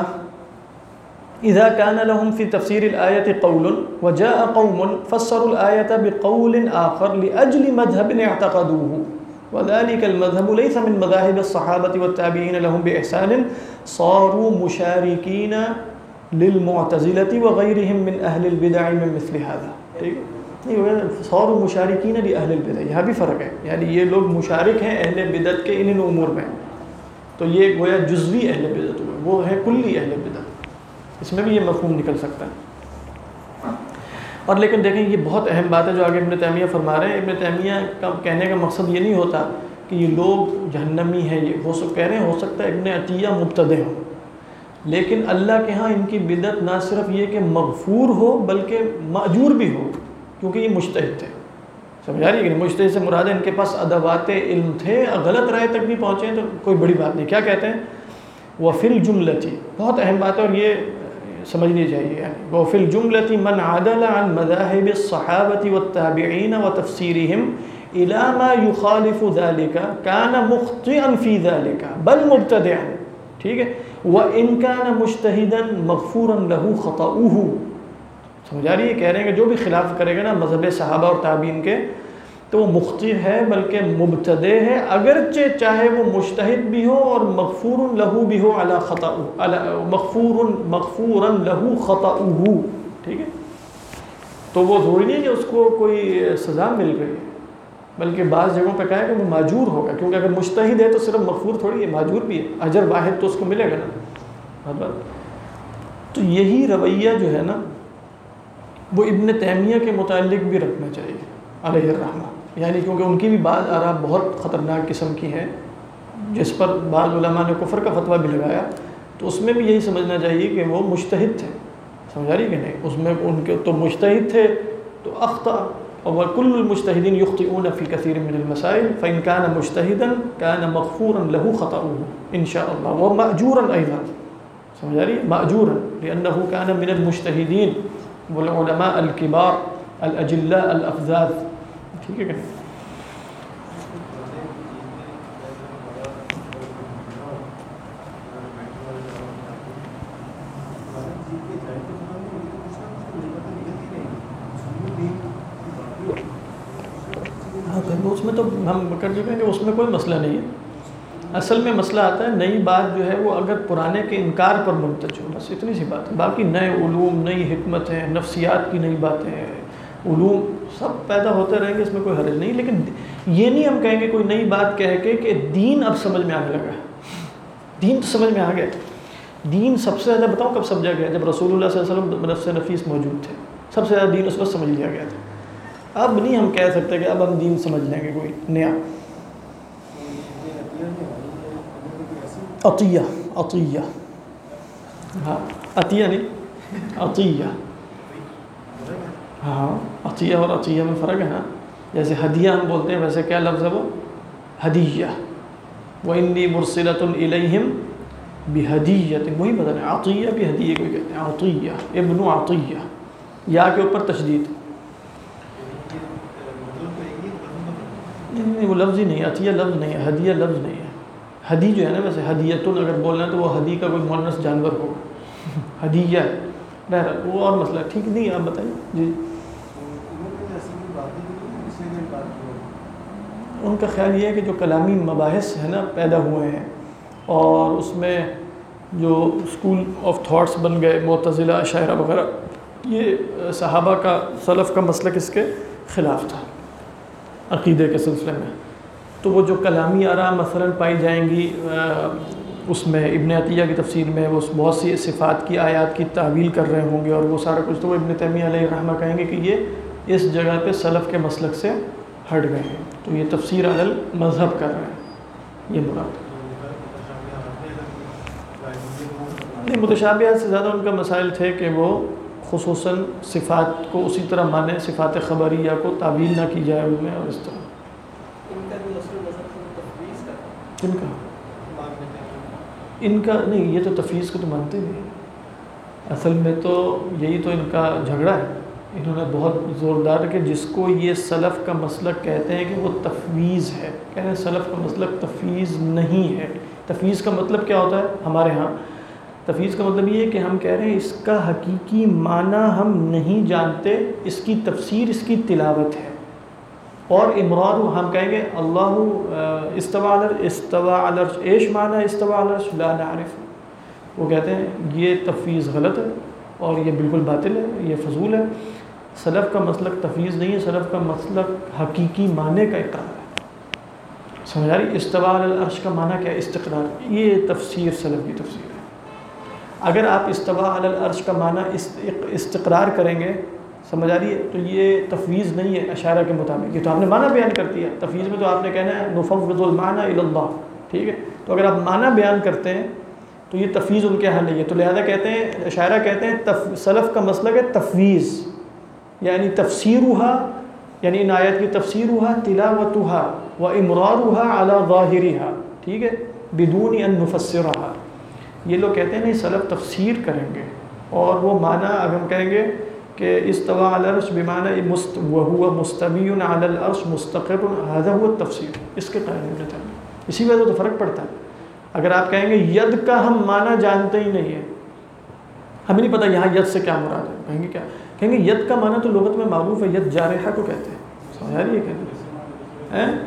إذا كان لهم في تفسير الآية قول وجاء قوم فسروا الآية بقول آخر لأجل مذهب اعتقدوه وذلك المذهب ليس من مذاهب الصحابة والتابعين لهم بإحسان صاروا مشاركين للمعتزلة وغيرهم من أهل البدع من مثل هذا. صاروا مشارکین لأہل البدع، یہاں بھی فرق ہے. یعنی یہ لوگ مشارک ہیں اہل بدعت کے ان امور میں، تو یہ گویا جزوی اہل بدعت ہوئے، وہ ہے کلی اہل بدعت. اس میں بھی یہ مفہوم نکل سکتا ہے. اور لیکن دیکھیں یہ بہت اہم بات ہے جو آگے ابن تیمیہ فرما رہے ہیں. ابن تیمیہ کا کہنے کا مقصد یہ نہیں ہوتا کہ یہ لوگ جہنمی ہیں، یہ وہ سب کہہ رہے ہیں ہو سکتا ہے ابن عطیہ مبتدع ہوں، لیکن اللہ کے ہاں ان کی بدعت نہ صرف یہ کہ مغفور ہو بلکہ مأجور بھی ہو، کیونکہ یہ مجتہد تھے. سمجھا رہی ہے کہ مجتہد سے مراد ہے ان کے پاس ادوات علم تھے، غلط رائے تک بھی پہنچے تو کوئی بڑی بات نہیں. کیا کہتے ہیں؟ وفی الجملۃ، بہت اہم بات ہے اور یہ سمجھنی چاہیے. یعنی وفی الجملۃ من عدل عن مذاہب الصحابۃ والتابعین وتفسیرہم الی ما یخالف ذلک کان مخطئا فی ذلک بل مبتدعا. ٹھیک ہے، وان کان مجتہدا مغفورا له خطأہ. سمجھا رہی ہے؟ کہہ رہے ہیں کہ جو بھی خلاف کرے گا نا مذہب صحابہ اور تابعین کے تو وہ مخطئ ہے بلکہ مبتدع ہے، اگرچہ چاہے وہ مجتہد بھی ہو اور مغفور لہ بھی ہو علی خطأ، مغفورا لہ خطأہ. ٹھیک ہے، تو وہ ضروری نہیں کہ اس کو کوئی سزا مل گئی، بلکہ بعض جگہوں پہ کہا ہے کہ وہ معجور ہوگا، کیونکہ اگر مجتہد ہے تو صرف مغفور تھوڑی ہے، معجور بھی ہے، اجر واحد تو اس کو ملے گا نا. تو یہی رویہ جو ہے نا وہ ابن تیمیہ کے متعلق بھی رکھنا چاہیے علیہ الرحمہ. یعنی کیونکہ ان کی بھی بعض آراء بہت خطرناک قسم کی ہیں جس پر بعض علماء نے کفر کا فتویٰ بھی لگایا، تو اس میں بھی یہی سمجھنا چاہیے کہ وہ مجتہد تھے. سمجھا رہی کہ نہیں؟ اس میں ان کے تو مجتہد تھے تو اخطأ، اور کل المجتہدین یخطئون فی کثیر من المسائل فإن کان مجتہدا کان مغفورا لہ خطأہ ان شاء اللہ ومأجورا ایضا. سمجھا رہی؟ مأجورا لأنه کان من المجتہدین والعلماء الکبار الاجلہ الافذاذ، ٹھیک ہے کہ نہیں؟ اس میں تو ہم کر چکے ہیں کہ اس میں کوئی مسئلہ نہیں ہے. اصل میں مسئلہ آتا ہے نئی بات جو ہے وہ اگر پرانے کے انکار پر منتج ہو، بس اتنی سی بات ہے. باقی نئے علوم، نئی حکمت ہیں، نفسیات کی نئی باتیں ہیں، علوم سب پیدا ہوتے رہیں گے، اس میں کوئی حرج نہیں. لیکن یہ نہیں ہم کہیں گے کوئی نئی بات کہہ کے کہ دین اب سمجھ میں آنے لگا. دین تو سمجھ میں آ گیا. دین سب سے زیادہ بتاؤں کب سمجھا گیا؟ جب رسول اللہ صلی اللہ علیہ وسلم نفس نفیس موجود تھے، سب سے زیادہ دین اس وقت سمجھ لیا گیا تھا. اب نہیں ہم کہہ سکتے کہ اب ہم دین سمجھ لیں گے کوئی نیا. عطیہ، عطیہ، ہاں عطیہ نہیں عطیہ. ہاں عطیہ اور عطیہ میں فرق ہے نا. جیسے ہدیہ ہم بولتے ہیں، ویسے کیا لفظ ہے وہ؟ ہدیہ. وَإِنِّي مُرْسِلَةٌ إِلَيْهِمْ بِهَدِيَّةٍ، وہی بدل ہے. عطیہ بھی ہدیہ کو کہتے ہیں. عطیہ، ابن عطیہ، یا کے اوپر تشدید. نہیں وہ لفظ ہی نہیں ہے. عطیہ لفظ نہیں ہے، ہدیہ لفظ نہیں ہے. ہدی جو ہے نا، ویسے ہدیتن اگر بولنا ہے تو وہ ہدی کا کوئی مؤنث جانور ہوگا. ہدیہ ہے، بہرحال وہ اور مسئلہ. ٹھیک نہیں آپ بتائیے. جی ان کا خیال یہ ہے کہ جو کلامی مباحث ہیں نا پیدا ہوئے ہیں، اور اس میں جو اسکول آف تھاٹس بن گئے، معتزلہ، اشاعرہ وغیرہ، یہ صحابہ کا، سلف کا مسلک اس کے خلاف تھا عقیدے کے سلسلے میں. تو وہ جو کلامی آراء مثلا پائی جائیں گی اس میں ابن عطیہ کی تفسیر میں، وہ بہت سی صفات کی آیات کی تعویل کر رہے ہوں گے اور وہ سارا کچھ، تو وہ ابن تیمیہ علیہ الرحمہ کہیں گے کہ یہ اس جگہ پہ سلف کے مسلک سے ہٹ گئے ہیں، تو یہ تفسیر علی المذہب کر رہے ہیں، یہ مراد. نہیں، متشابہات سے زیادہ ان کا مسائل تھے کہ وہ خصوصاً صفات کو اسی طرح مانیں، صفات خبریہ کو تعویل نہ کی جائے ان میں، اور اس طرح. کن کا؟ ان کا نہیں، یہ تو تفویض کو تو مانتے نہیں. اصل میں تو یہی تو ان کا جھگڑا ہے. انہوں نے بہت زوردار کہ جس کو یہ سلف کا مسلک کہتے ہیں کہ وہ تفویض ہے، کہتے ہیں سلف کا مسلک تفویض نہیں ہے. تفویض کا مطلب کیا ہوتا ہے ہمارے ہاں؟ تفویض کا مطلب یہ ہے کہ ہم کہہ رہے ہیں اس کا حقیقی معنی ہم نہیں جانتے، اس کی تفسیر، اس کی تلاوت ہے. اور امراد ہم کہیں گے اللہ استوى علی العرش، ایش معنی استوى علی العرش لا نعرف. وہ کہتے ہیں یہ تفویض غلط ہے اور یہ بالکل باطل ہے، یہ فضول ہے. سلف کا مسلک تفویض نہیں ہے، سلف کا مسلک حقیقی معنی کا اقرار ہے. سمجھ آ رہی؟ استوى علی العرش کا معنی کیا ہے؟ استقرار. یہ تفسیر سلف کی تفسیر ہے. اگر آپ استوى علی العرش کا معنی استقرار کریں گے، سمجھ آ رہی ہے، تو یہ تفویض نہیں ہے اشاعرہ کے مطابق. یہ تو آپ نے معنی بیان کر دیا. تفویض میں تو آپ نے کہنا ہے نفوض المعنی الی اللہ، ٹھیک ہے. تو اگر آپ معنی بیان کرتے ہیں تو یہ تفویض ان کے حل نہیں ہے. تو لہذا کہتے ہیں، اشاعرہ کہتے ہیں سلف کا مسلک ہے تفویض، یعنی تفسیرها، یعنی ان آیات کی تفسیرها تلاوتها و امرارها علی ظاہرها، ٹھیک ہے، بدون ان نفسرها. یہ لوگ کہتے ہیں نہیں، سلف تفسیر کریں گے اور وہ معنی اگر ہم کہیں گے کہ استوى علی العرش بمعنی وهو مستوی علی العرش مستقر، هذا هو التفسیر. اس کے قائل ہونے تھے. اسی وجہ سے تو فرق پڑتا ہے. اگر آپ کہیں گے ید کا ہم معنی جانتے ہی نہیں ہیں، ہمیں نہیں پتہ یہاں ید سے کیا مراد ہے، کہیں گے کیا؟ کہیں گے ید کا معنی تو لغت میں معروف ہے، ید جارحہ کو کہتے ہیں. سمجھ رہی ہے کہتے ہیں؟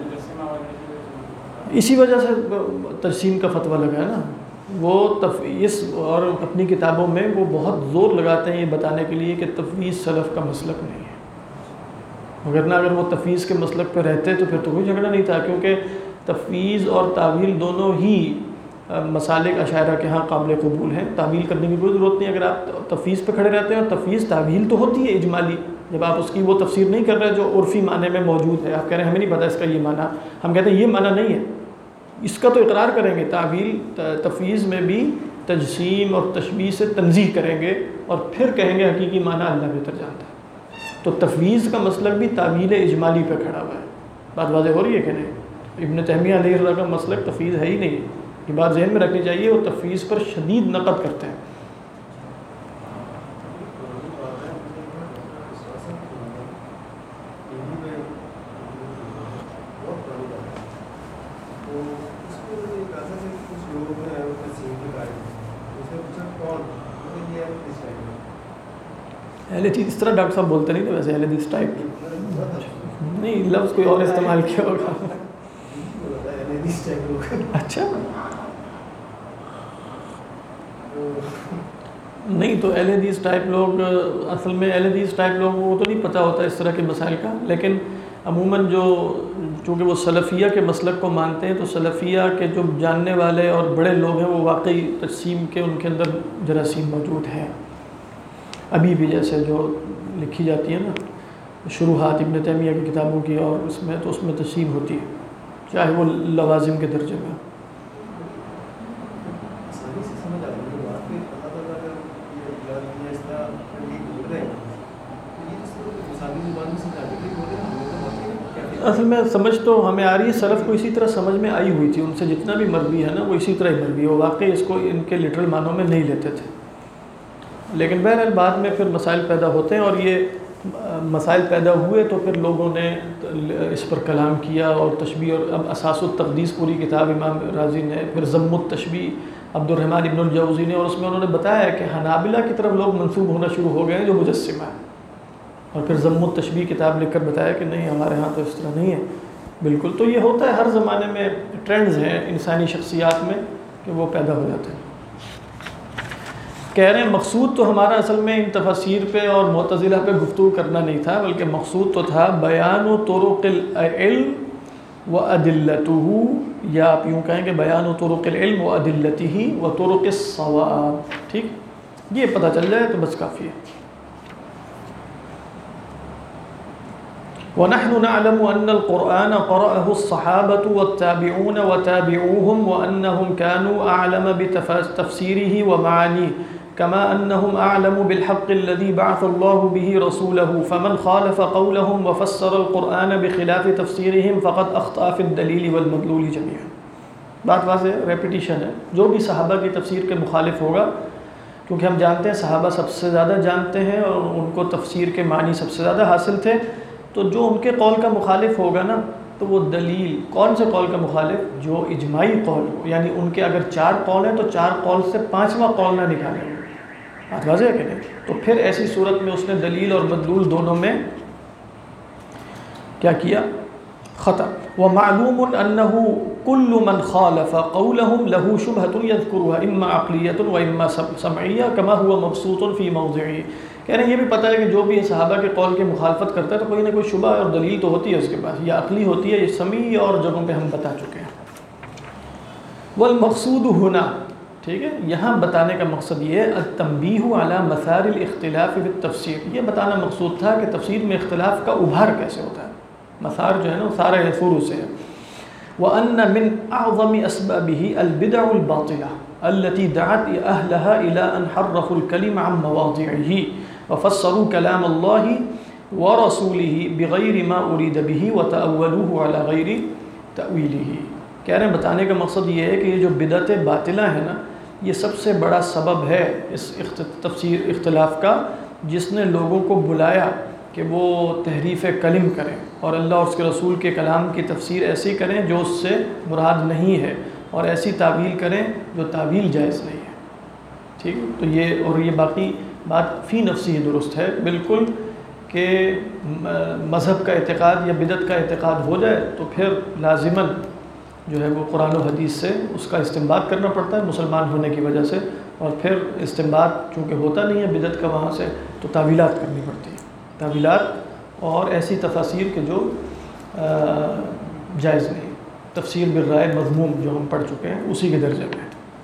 اسی وجہ سے تجسیم کا فتویٰ لگا ہے نا. وہ تفویض، اور اپنی کتابوں میں وہ بہت زور لگاتے ہیں یہ بتانے کے لیے کہ تفویض سلف کا مسلک نہیں ہے. وگرنہ اگر وہ تفویض کے مسلک پہ رہتے تو پھر تو کوئی جھگڑا نہیں تھا، کیونکہ تفویض اور تعویل دونوں ہی مسالک اشاعرہ کے ہاں قابل قبول ہیں. تعویل کرنے کی کوئی ضرورت نہیں اگر آپ تفویض پہ کھڑے رہتے ہیں. اور تفویض تعویل تو ہوتی ہے اجمالی، جب آپ اس کی وہ تفسیر نہیں کر رہے جو عرفی معنی میں موجود ہے. آپ کہہ رہے ہیں ہمیں نہیں پتہ اس کا یہ معنی، ہم کہتے ہیں یہ معنی نہیں ہے، اس کا تو اقرار کریں گے. تعویل تفویض میں بھی تجسیم اور تشبیہ سے تنزیہ کریں گے اور پھر کہیں گے حقیقی معنی اللہ بہتر جانتا ہے. تو تفویض کا مسلک بھی تعویل اجمالی پہ کھڑا ہوا ہے. بات واضح ہو رہی ہے کہ نہیں؟ ابن تیمیہ علیہ اللہ کا مسلک تفویض ہے ہی نہیں. یہ بات ذہن میں رکھنی چاہیے. وہ تفویض پر شدید نقد کرتے ہیں. اہل حدیث اس طرح ڈاکٹر صاحب بولتے نہیں تھے ویسے، اہل حدیث ٹائپ نہیں، لفظ کوئی اور استعمال کیا ہوگا. اچھا نہیں تو اہل حدیث ٹائپ لوگ اصل میں اہل حدیث ٹائپ لوگوں کو تو نہیں پتہ ہوتا اس طرح کے مسائل کا، لیکن عموماً جو چونکہ وہ سلفیہ کے مسلک کو مانتے ہیں تو سلفیہ کے جو جاننے والے اور بڑے لوگ ہیں وہ واقعی تقسیم کے ان کے اندر جراثیم موجود ہیں ابھی بھی، جیسے جو لکھی جاتی ہے نا شروحات ابن تیمیہ کی کتابوں کی، اور اس میں تقسیم ہوتی ہے چاہے وہ لوازم کے درجے میں. اصل میں سمجھ تو ہمیں آ رہی ہے، سلف کو اسی طرح سمجھ میں آئی ہوئی تھی، ان سے جتنا بھی مروی ہے نا وہ اسی طرح ہی مروی ہے، وہ واقعی اس کو ان کے لٹرل معنوں میں نہیں لیتے تھے. لیکن بہرحال بعد میں پھر مسائل پیدا ہوتے ہیں، اور یہ مسائل پیدا ہوئے تو پھر لوگوں نے اس پر کلام کیا اور تشبیہ، اور اب اساس التقدیس پوری کتاب امام رازی نے، پھر ضم التشبیہ عبد الرحمن ابن الجوزی نے، اور اس میں انہوں نے بتایا کہ حنابلہ کی طرف لوگ منسوب ہونا شروع ہو گئے ہیں جو مجسمہ ہے، اور پھر ضم التشبیہ کتاب لکھ کر بتایا کہ نہیں ہمارے ہاں تو اس طرح نہیں ہے بالکل. تو یہ ہوتا ہے ہر زمانے میں، ٹرینڈز ہیں انسانی شخصیات میں کہ وہ پیدا ہو جاتے ہیں. کہہ رہے ہیں مقصود تو ہمارا اصل میں ان تفاسیر پہ اور معتزلہ پہ گفتگو کرنا نہیں تھا، بلکہ مقصود تو تھا بیان و طرق العلم و ادلتہ، یا آپ یوں کہیں کہ بیان و طرق العلم و ادلتہ و طرق الصواب. ٹھیک، یہ پتہ چل جائے تو بس کافی ہے. وَنَحْنُ نَعْلَمُ أَنَّ الْقُرْآنَ قَرَأَهُ الصَّحَابَةُ وَالتَّابِعُونَ وَتَابِعُوهُمْ وَأَنَّهُمْ كَانُوا أَعْلَمَ بِتَفْسِيرِهِ وَمَعَانِيهِ كما أنهم أعلم بالحق الذي بعث الله به رسوله، فمن خالف قولهم وفسر القرآن بخلاف تفسيرهم فقد أخطأ في الدليل والمدلول جميعا. بات واضح ریپیٹیشن ہے، جو بھی صحابہ کی تفسیر کے مخالف ہوگا، کیونکہ ہم جانتے ہیں صحابہ سب سے زیادہ جانتے ہیں اور ان کو تفسیر کے معنی سب سے زیادہ حاصل تھے، تو جو ان کے قول کا مخالف ہوگا نا تو وہ دلیل، کون سے قول کا مخالف؟ جو اجماعی قول ہو، یعنی ان کے اگر 4 قول ہیں تو 4 قول سے 5واں قول نہ نکالیں. بات واضح ہے کہ نہیں؟ تو پھر ایسی صورت میں اس نے دلیل اور مدلول دونوں میں کیا کیا؟ خطأ. ومعلوم انه كل من خالف قولهم له شبهة يذكرها اما عقلية واما سمعية كما هو مبسوط في موضعه. کہہ رہے ہیں یہ بھی پتہ ہے کہ جو بھی صحابہ کے قول کی مخالفت کرتا ہے تو کوئی نہ کوئی شبہ اور دلیل تو ہوتی ہے اس کے پاس، یا عقلی ہوتی ہے یا سمعی، اور جگہوں پہ ہم بتا چکے ہیں. والمقصود هنا، ٹھیک ہے، یہاں بتانے کا مقصد یہ ہے التنبیہ علی مثار الاختلاف فی التفسیر، یہ بتانا مقصود تھا کہ تفسیر میں اختلاف کا ابھار کیسے ہوتا ہے. مثار جو ہے نا سارا یثور سے ہے. وَأَنَّ مِنْ أَعْظَمِ أَسْبَابِهِ الْبِدْعُ الْبَاطِلَةُ الَّتِي دَعَتْ أَهْلَهَا إِلَىٰ أَنْ حَرَّفُوا الْكَلِمَ عَنْ مَوَاضِعِهِ وَفَسَّرُوا كَلَامَ اللَّهِ وَرَسُولِهِ بِغَيْرِ مَا أُرِيدَ بِهِ وَتَأَوَّلُوهُ عَلَىٰ غَيْرِ تَأْوِيلِهِ. کہہ رہے ہیں بتانے کا مقصد یہ ہے کہ یہ جو بدعت باطلہ ہے نا، یہ سب سے بڑا سبب ہے اس تفسیر اختلاف کا، جس نے لوگوں کو بلایا کہ وہ تحریف کلم کریں اور اللہ اور اس کے رسول کے کلام کی تفسیر ایسی کریں جو اس سے مراد نہیں ہے، اور ایسی تعویل کریں جو تعویل جائز نہیں ہے. ٹھیک ہے، تو یہ اور یہ باقی بات فی نفسی ہی درست ہے بالکل، کہ مذہب کا اعتقاد یا بدعت کا اعتقاد ہو جائے تو پھر لازماً جو ہے وہ قرآن و حدیث سے اس کا استنباط کرنا پڑتا ہے مسلمان ہونے کی وجہ سے، اور پھر استنباط چونکہ ہوتا نہیں ہے بدعت کا وہاں سے، تو تعویلات کرنی پڑتی ہے، تعویلات اور ایسی تفاسیر کے جو جائز نہیں. تفسیر بالرائے مذموم جو ہم پڑھ چکے ہیں اسی کے درجے میں.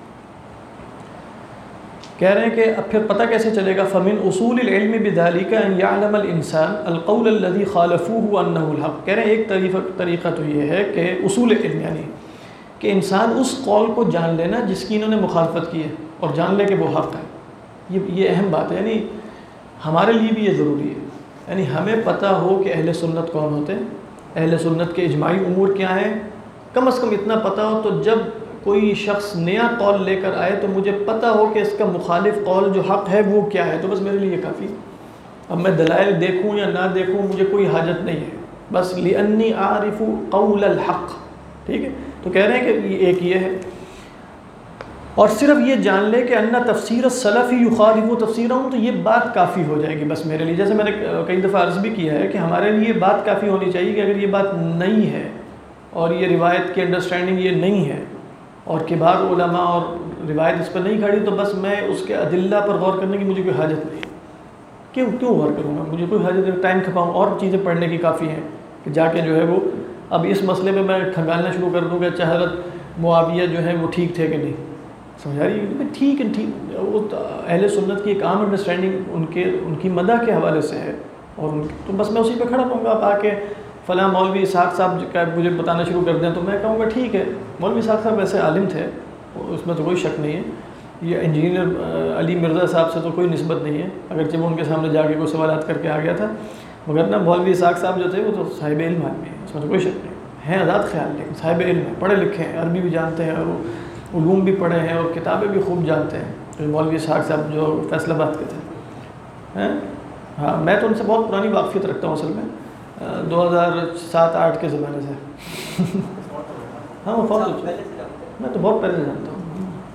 کہہ رہے ہیں کہ اب پھر پتہ کیسے چلے گا؟ فمن اصول العلم بذلك ان يعلم الانسان القول الذي خالفوه انه الحق. کہہ رہے ہیں ایک طریقہ تو یہ ہے کہ اصول علم یعنی کہ انسان اس قول کو جان لینا جس کی انہوں نے مخالفت کی ہے، اور جان لے کہ وہ حق ہے. یہ اہم بات ہے، یعنی ہمارے لیے بھی یہ ضروری ہے. یعنی ہمیں پتہ ہو کہ اہل سنت کون ہوتے ہیں، اہل سنت کے اجماعی امور کیا ہیں، کم از کم اتنا پتہ ہو تو جب کوئی شخص نیا قول لے کر آئے تو مجھے پتہ ہو کہ اس کا مخالف قول جو حق ہے وہ کیا ہے، تو بس میرے لیے کافی. اب میں دلائل دیکھوں یا نہ دیکھوں مجھے کوئی حاجت نہیں ہے، بس لِأَنِّي أَعْرِفُ قَوْلَ الْحَقِّ، ٹھیک ہے، تو کہہ رہے ہیں کہ ایک یہ ہے، اور صرف یہ جان لے کہ ان تفسیر السلف یخالف تفسیرہم، تو یہ بات کافی ہو جائے گی بس میرے لیے. جیسے میں نے کئی دفعہ عرض بھی کیا ہے کہ ہمارے لیے بات کافی ہونی چاہیے کہ اگر یہ بات نہیں ہے اور یہ روایت کی انڈرسٹینڈنگ یہ نہیں ہے اور کبار علماء اور روایت اس پر نہیں کھڑی، تو بس میں اس کے ادلہ پر غور کرنے کی مجھے کوئی حاجت نہیں. کیوں غور کروں گا؟ مجھے کوئی حاجت نہیں، ٹائم کھپاؤں، اور چیزیں پڑھنے کی کافی ہیں کہ جا کے جو ہے وہ اب اس مسئلے میں کھنگالنا شروع کر دوں کہ اچھا حضرت معاویہ جو ہے وہ ٹھیک تھے کہ نہیں. سمجھا رہی ہے؟ ٹھیک ہے، ٹھیک، وہ اہل سنت کی ایک عام انڈرسٹینڈنگ ان کی مدح کے حوالے سے ہے، اور تو بس میں اسی پہ کھڑا رہوں گا. آپ آ کے فلاں مولوی اسحاق صاحب کا مجھے بتانا شروع کر دیں تو میں کہوں گا ٹھیک ہے، مولوی اسحاق صاحب ویسے عالم تھے، اس میں تو کوئی شک نہیں ہے. یہ انجینئر علی مرزا صاحب سے تو کوئی نسبت نہیں ہے، اگرچہ وہ ان کے سامنے جا کے کوئی سوالات کر کے آ گیا تھا، مگر نا مولوی اسحاق صاحب جو تھے وہ تو صاحب علم آدمی ہیں، اس میں تو کوئی شک نہیں ہے، آزاد خیال، لیکن صاحب علم ہیں، پڑھے لکھے ہیں، عربی بھی جانتے ہیں اور علوم بھی پڑھے ہیں اور کتابیں بھی خوب جانتے ہیں. مولوی اسحاق صاحب جو فیصل آباد کے تھے، ہاں میں تو ان سے بہت پرانی واقفیت رکھتا ہوں، اصل میں 2007-8 کے زمانے سے. ہاں وہ فوت ہو چکے، میں تو بہت پہلے سے جانتا ہوں.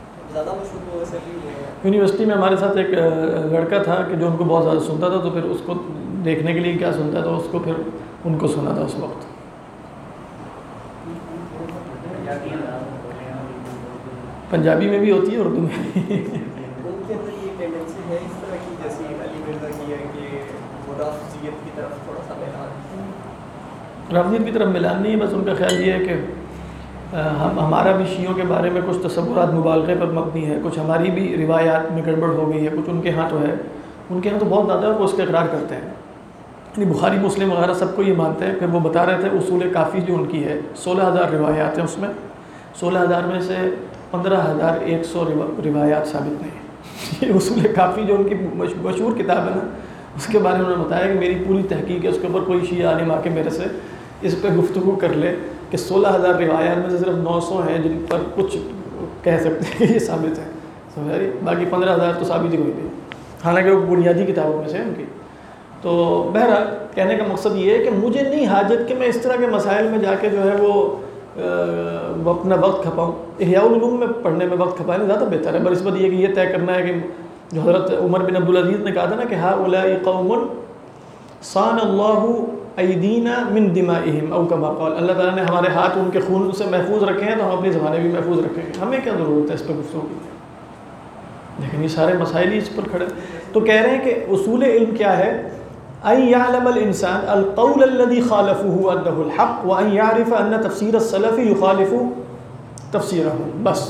یونیورسٹی میں ہمارے ساتھ ایک لڑکا تھا کہ جو ان کو بہت زیادہ سنتا تھا، تو پھر اس کو دیکھنے کے لیے کیا سنتا تھا، اس کو پھر ان کو سنا تھا اس وقت. پنجابی میں بھی ہوتی ہے، اردو میں بھی. رافضیت کی طرف میلان نہیں ہے، بس ان کا خیال یہ ہے کہ ہمارا بھی شیعوں کے بارے میں کچھ تصورات مبالغے پر مبنی ہے، کچھ ہماری بھی روایات میں گڑبڑ ہو گئی ہے، کچھ ان کے ہاں تو ہے، ان کے ہاں تو بہت زیادہ ہے، وہ اس کا اقرار کرتے ہیں. یعنی بخاری مسلم وغیرہ سب کو یہ مانتے ہیں. پھر وہ بتا رہے تھے اصول کافی جو ان کی ہے 16,000 روایات ہیں، اس میں 16,000 میں سے 15,100 روایات ثابت نہیں ہیں. یہ اصول کافی جو ان کی مشہور کتاب ہے نا، اس کے بارے میں انہوں نے بتایا کہ میری پوری تحقیق ہے، اس کے اوپر کوئی شیعہ عالم آ کے میرے سے اس پہ گفتگو کر لے کہ 16,000 روایات میں سے صرف 900 ہیں جن پر کچھ کہہ سکتے ہیں کہ یہ ثابت ہے. سمجھا رہی؟ باقی 15,000 تو ثابت ہی کوئی نہیں، حالانکہ وہ بنیادی کتابوں میں سے ہیں ان کی. تو بہرحال کہنے کا مقصد یہ ہے کہ مجھے نہیں حاجت کہ میں اس طرح کے مسائل میں جا کے جو ہے وہ اپنا وقت کھپاؤں. احیاء العلوم میں پڑھنے میں وقت کھپائیں زیادہ بہتر ہے. بنسبت یہ کہ یہ طے کرنا ہے کہ جو حضرت عمر بن عبدالعزیز نے کہا تھا نا کہ ہؤلاء قوم صان اللہ ایدینا من دمائہم او کما قال، اللہ تعالیٰ نے ہمارے ہاتھ ان کے خون سے محفوظ رکھے ہیں، تو ہم اپنی زبانیں بھی محفوظ رکھیں گے. ہمیں کیا ضرورت ہے اس پہ گفتگو کی؟ لیکن یہ سارے مسائل ہی اس پر کھڑے. تو کہہ رہے ہیں کہ اصول علم کیا ہے؟ ان يعلم الانسان القول الذي خالفه انه الحق وان يعرف ان تفسير السلف يخالف تفسيره، بس.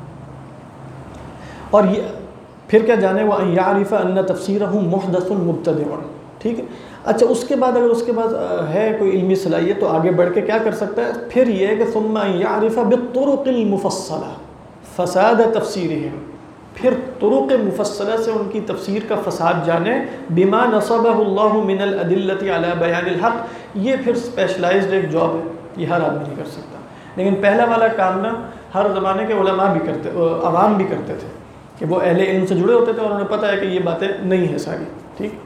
اور یہ پھر کیا جانے وان يعرف ان تفسيره محدث مبتدع. ٹھیک ہے. اچھا اس کے بعد اگر اس کے بعد ہے کوئی علمی صلاحیت تو آگے بڑھ کے کیا کر سکتا ہے؟ پھر یہ کہ ثم ان يعرف بالطرق المفصلة فساد تفسيرهم، پھر طرق مفصلہ سے ان کی تفسیر کا فساد جانے. بما نصبہ اللہ من الادلۃ علی بیان الحق، یہ پھر اسپیشلائزڈ ایک جاب ہے، یہ ہر آدمی نہیں کر سکتا. لیکن پہلا والا کام نا ہر زمانے کے علماء بھی کرتے، عوام بھی کرتے تھے کہ وہ اہل علم سے جڑے ہوتے تھے اور انہیں پتہ ہے کہ یہ باتیں نہیں ہیں ساری. ٹھیک.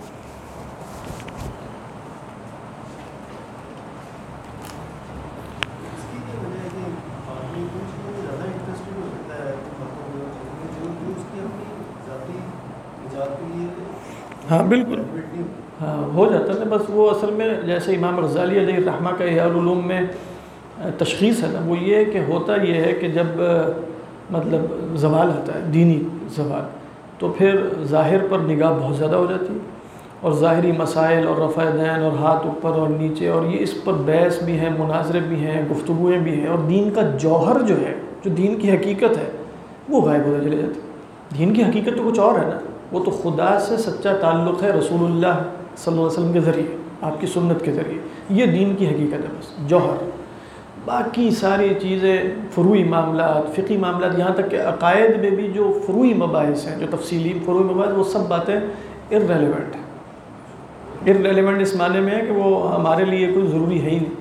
ہاں بالکل، ہاں ہو جاتا ہے. بس وہ اصل میں جیسے امام غزالی علیہ الرحمہ کا احیاء العلوم میں تشخیص ہے نا، وہ یہ کہ ہوتا یہ ہے کہ جب مطلب زوال آتا ہے، دینی زوال، تو پھر ظاہر پر نگاہ بہت زیادہ ہو جاتی ہے، اور ظاہری مسائل اور رفع دین اور ہاتھ اوپر اور نیچے، اور یہ اس پر بحث بھی ہیں، مناظرے بھی ہیں، گفتگویں بھی ہیں، اور دین کا جوہر جو ہے، جو دین کی حقیقت ہے، وہ غائب ہوتے چلے جاتے. دین کی حقیقت تو کچھ اور ہے نا، وہ تو خدا سے سچا تعلق ہے رسول اللہ صلی اللہ علیہ وسلم کے ذریعے، آپ کی سنت کے ذریعے. یہ دین کی حقیقت ہے، بس جوہر. باقی ساری چیزیں فروعی معاملات، فقہی معاملات، یہاں تک کہ عقائد میں بھی جو فروعی مباحث ہیں، جو تفصیلی فروعی مباحث، وہ سب باتیں ارریلیونٹ ہیں. ارریلیونٹ اس معنی میں ہے کہ وہ ہمارے لیے کوئی ضروری ہے ہی نہیں.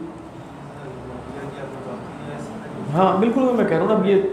ہاں بالکل، میں کہہ رہا ہوں اب یہ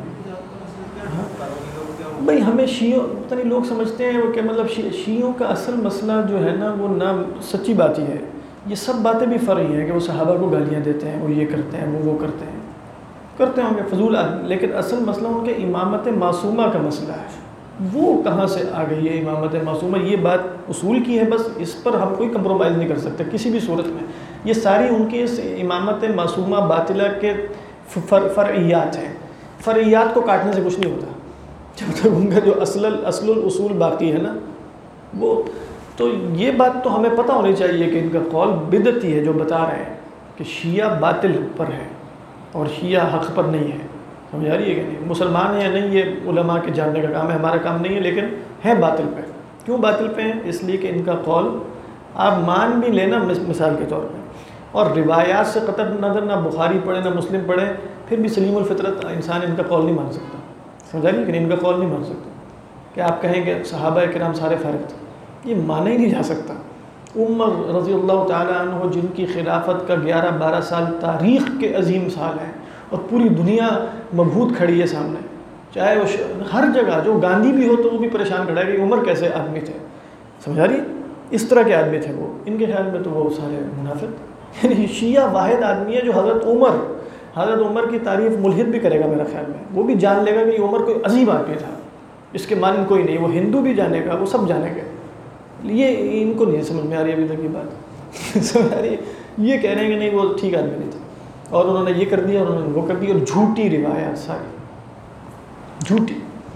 بھائی ہمیں شیعوں پتہ نہیں لوگ سمجھتے ہیں کہ مطلب شیعوں کا اصل مسئلہ جو ہے نا وہ نہ سچی بات ہی ہے. یہ سب باتیں بھی فرعی ہیں کہ وہ صحابہ کو گالیاں دیتے ہیں، وہ یہ کرتے ہیں، وہ کرتے ہیں. کرتے ہوں گے فضول آدمی، لیکن اصل مسئلہ ان کے امامت معصومہ کا مسئلہ ہے. وہ کہاں سے آ گئی ہے امامت معصومہ؟ یہ بات اصول کی ہے، بس اس پر ہم کوئی کمپرومائز نہیں کر سکتے کسی بھی صورت میں. یہ ساری ان کی اس امامت معصومہ باطلہ کے فرعیات ہیں. فرعیات کو کاٹنے سے کچھ نہیں ہوتا جب تک ان کا جو اصل الاصول باقی ہے نا وہ. تو یہ بات تو ہمیں پتہ ہونی چاہیے کہ ان کا قول بدعتی ہے جو بتا رہے ہیں کہ شیعہ باطل پر ہے اور شیعہ حق پر نہیں ہے. سمجھ آ رہی ہے کہ نہیں؟ مسلمان ہیں یا نہیں یہ علماء کے جاننے کا کام ہے، ہمارا کام نہیں ہے، لیکن ہے باطل پہ. کیوں باطل پہ ہیں؟ اس لیے کہ ان کا قول آپ مان بھی لینا مثال کے طور پہ، اور روایات سے قطع نظر نہ بخاری پڑھے نہ مسلم پڑھے پھر بھی سلیم الفطرت انسان ان کا قول نہیں مان سکتا. سمجھ آ رہی ہے کہ نہیں؟ ان کا قول نہیں مان سکتا کہ آپ کہیں کہ صحابہ کرام سارے فارغ تھے، یہ مانا ہی نہیں جا سکتا. عمر رضی اللہ تعالیٰ عنہ جن کی خلافت کا 11-12 سال تاریخ کے عظیم سال ہیں اور پوری دنیا مبہوت کھڑی ہے سامنے، چاہے وہ ہر جگہ جو گاندھی بھی ہو تو وہ بھی پریشان کھڑا ہے کہ عمر کیسے آدمی تھے. سمجھ آ رہی ہے؟ اس طرح کے آدمی تھے وہ. ان کے خیال میں تو وہ سارے منافق. یعنی شیعہ واحد آدمی ہے جو حضرت عمر کی تعریف ملحد بھی کرے گا میرا خیال میں. وہ بھی جان لے گا کہ یہ عمر کوئی عظیم آدمی تھا، اس کے مانند کوئی نہیں. وہ ہندو بھی جانے گا، وہ سب جانے گا. یہ ان کو نہیں سمجھ میں آ رہی ابھی تک یہ بات. سمجھ آ رہی ہے؟ یہ کہہ رہے ہیں کہ نہیں وہ ٹھیک آدمی نہیں تھا اور انہوں نے یہ کر دیا اور انہوں نے وہ کر دیا، اور جھوٹی روایات ساری جھوٹی.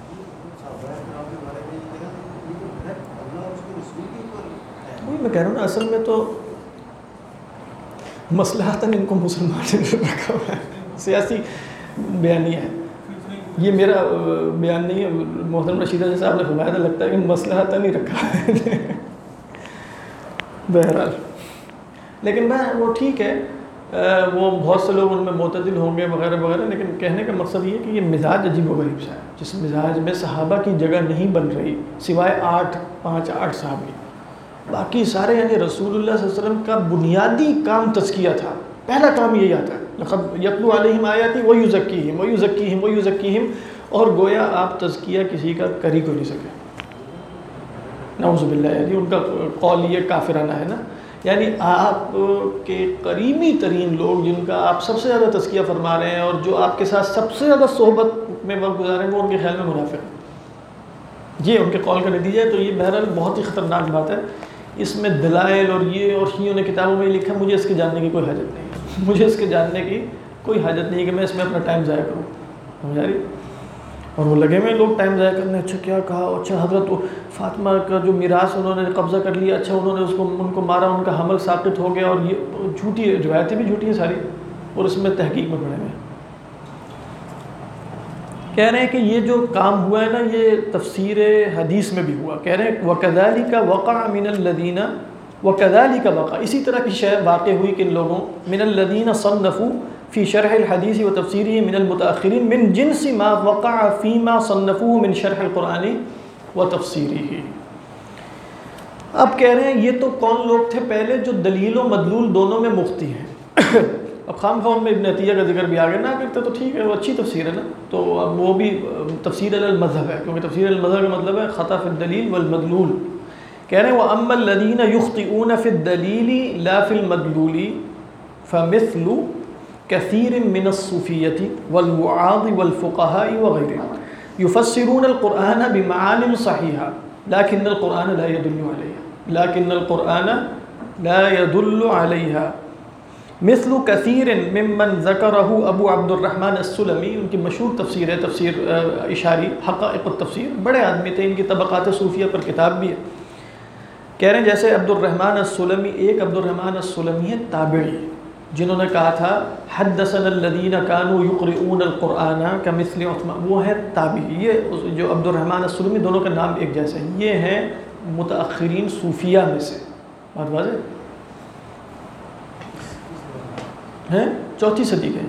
وہی میں کہہ رہا ہوں نا، اصل میں تو مصلحتاً ان کو مسلمان نے رکھا ہوا ہے. سیاسی بیانیہ ہے، یہ میرا بیان نہیں ہے. محترم رشیدہ جیسا آپ نے فرمایا تھا، لگتا ہے کہ مصلحتاً نہیں رکھا ہے. بہرحال لیکن میں وہ ٹھیک ہے، وہ بہت سے لوگ ان میں معتدل ہوں گے وغیرہ وغیرہ، لیکن کہنے کا مقصد یہ کہ یہ مزاج عجیب و غریب سا ہے جس مزاج میں صحابہ کی جگہ نہیں بن رہی سوائے 5-8 صحابی. باقی سارے یعنی رسول اللہ صلی اللہ علیہ وسلم کا بنیادی کام تزکیہ تھا. پہلا کام یہی آتا ہے، لقد یتلو علیہم آیاتی ویزکیہم، اور گویا آپ تزکیہ کسی کا کر ہی کوئی نہیں سکے. نعوذ باللہ، یعنی ان کا قول یہ کافرانہ ہے نا. یعنی آپ کے قریبی ترین لوگ جن کا آپ سب سے زیادہ تزکیہ فرما رہے ہیں اور جو آپ کے ساتھ سب سے زیادہ صحبت میں وقت گزارے ہیں، وہ ان کے خیال میں منافق ہیں. یہ ان کے قول کا نتیجہ ہے. تو یہ بہرحال بہت ہی خطرناک بات ہے. اس میں دلائل اور شیعوں نے کتابوں میں لکھا، مجھے اس کے جاننے کی کوئی حاجت نہیں ہے. مجھے اس کے جاننے کی کوئی حاجت نہیں ہے کہ میں اس میں اپنا ٹائم ضائع کروں. سمجھ آ رہی؟ اور وہ لگے ہوئے لوگ ٹائم ضائع کرنے. اچھا کیا کہا، اچھا حضرت فاطمہ کا جو میراث انہوں نے قبضہ کر لیا، اچھا انہوں نے ان کو مارا، ان کا حمل ساقط ہو گیا. اور یہ جھوٹی روایتیں بھی جھوٹی ہیں ساری، اور اس میں تحقیق میں پڑے ہوئے ہیں. کہہ رہے ہیں کہ یہ جو کام ہوا ہے نا یہ تفسیر حدیث میں بھی ہوا. کہہ رہے ہیں وَكَذَلِكَ وَقَعَ مِنَ الَّذِينَ وَكَذَلِكَ وَقَعَ، اسی طرح کی شے واقع ہوئی کن لوگوں، مِنَ الَّذِينَ صَنَّفُوا فِي شَرْحِ الْحَدِيثِ وَتَفْسِيرِهِ مِنَ الْمُتَأَخِّرِينَ مِنْ جِنْسِ مَا وَقَعَ فِي مَا صَنَّفُوهُ مِنْ شَرْحِ الْقُرْآنِ وَتَفْسِيرِهِ. اب کہہ رہے ہیں یہ تو کون لوگ تھے پہلے جو دلیل و مدلول دونوں میں مفتی ہیں. اب خام خواہ میں ابن عطیہ کا ذکر بھی آگے نہ کرتے تو ٹھیک ہے، وہ اچھی تفسیر ہے نا. تو اب وہ بھی تفسیر علی المذہب ہے، کیونکہ تفسیر علی المذہب کا مطلب ہے خطا فی الدلیل والمدلول. کہہ رہے ہیں وَأَمَّا الَّذِينَ يُخْطِئُونَ فِي الدَّلِيلِ لَا فِي الْمَدْلُولِ فَمِثْلُ كَثِيرٍ مِّنَ الصُّوفِيَّةِ وَالْوُعَاظِ وَالْفُقَهَاءِ وَغَيْرِهِمْ يُفَسِّرُونَ الْقُرْآنَ بِمَعَانٍ صَحِيحَةٍ لَكِنَّ الْقُرْآنَ لَا يَدُلُّ عَلَيْهَا مثل كثير ممن ذكره ابو عبد الرحمن السلمی. ان کی مشہور تفسیر ہے تفسیر اشاری حقائق التفسیر. بڑے آدمی تھے، ان کی طبقات صوفیہ پر کتاب بھی ہے. کہہ رہے ہیں جیسے عبد الرحمن السلمی، ایک عبد الرحمن السلمی ہے تابعی، جنہوں نے کہا تھا حدثنا الذين كانوا يقرؤون القرآن كمثل عثمان. وہ ہے تابعی. یہ جو عبد الرحمن السلمی، دونوں کا نام ایک جیسا ہے. یہ ہیں متأخرین صوفیہ میں سے. بات واضح ہیں، 4 صدی کے.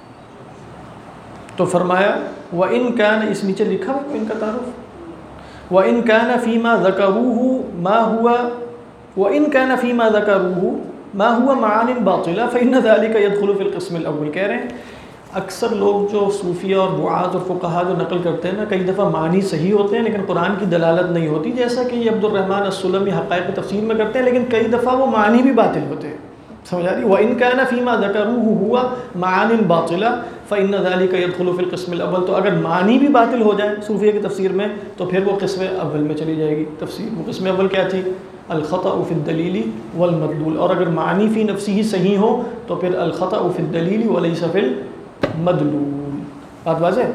تو فرمایا وَإِن كَانَ، اس نیچے لکھا ہوا ان کا تعارف، وَإِن كَانَ فِي مَا ذَكَرُوهُ مَا هُوَ وَإِن كَانَ فِي مَا ذَكَرُوهُ مَا هُوَ مَعَانٍ بَاطِلَةٍ فَإِنَّ ذَلِكَ يَدْخُلُ فِي الْقِسْمِ الْأَوَّلِ. کہہ رہے ہیں اکثر لوگ جو صوفیہ اور وعاظ اور فقہا جو نقل کرتے ہیں نا، کئی دفعہ معنی صحیح ہوتے ہیں لیکن قرآن کی دلالت نہیں ہوتی، جیسا کہ یہ عبد الرحمن السلمی حقائق تفسیر میں کرتے ہیں، لیکن کئی دفعہ وہ معنی بھی باطل ہوتے ہیں. سمجھ آ رہی؟ وَإِن كَانَ فِي مَا ذَكَرُوهُ هُوَ مَعَانٍ بَاطِلَةٌ فَإِنَّ ذَلِكَ يَدْخُلُ فِي الْقِسْمِ الْأَوَّلِ، تو اگر معنی بھی باطل ہو جائے صوفیہ کی تفسیر میں تو پھر وہ قسم اول میں چلی جائے گی تفسیر. وہ قسم اول کیا تھی؟ الخطأ فی الدلیل والمدلول. اور اگر معنی فی نفسی ہی صحیح ہو تو پھر الخطأ فی الدلیل ولیس فی المدلول. بات واضح؟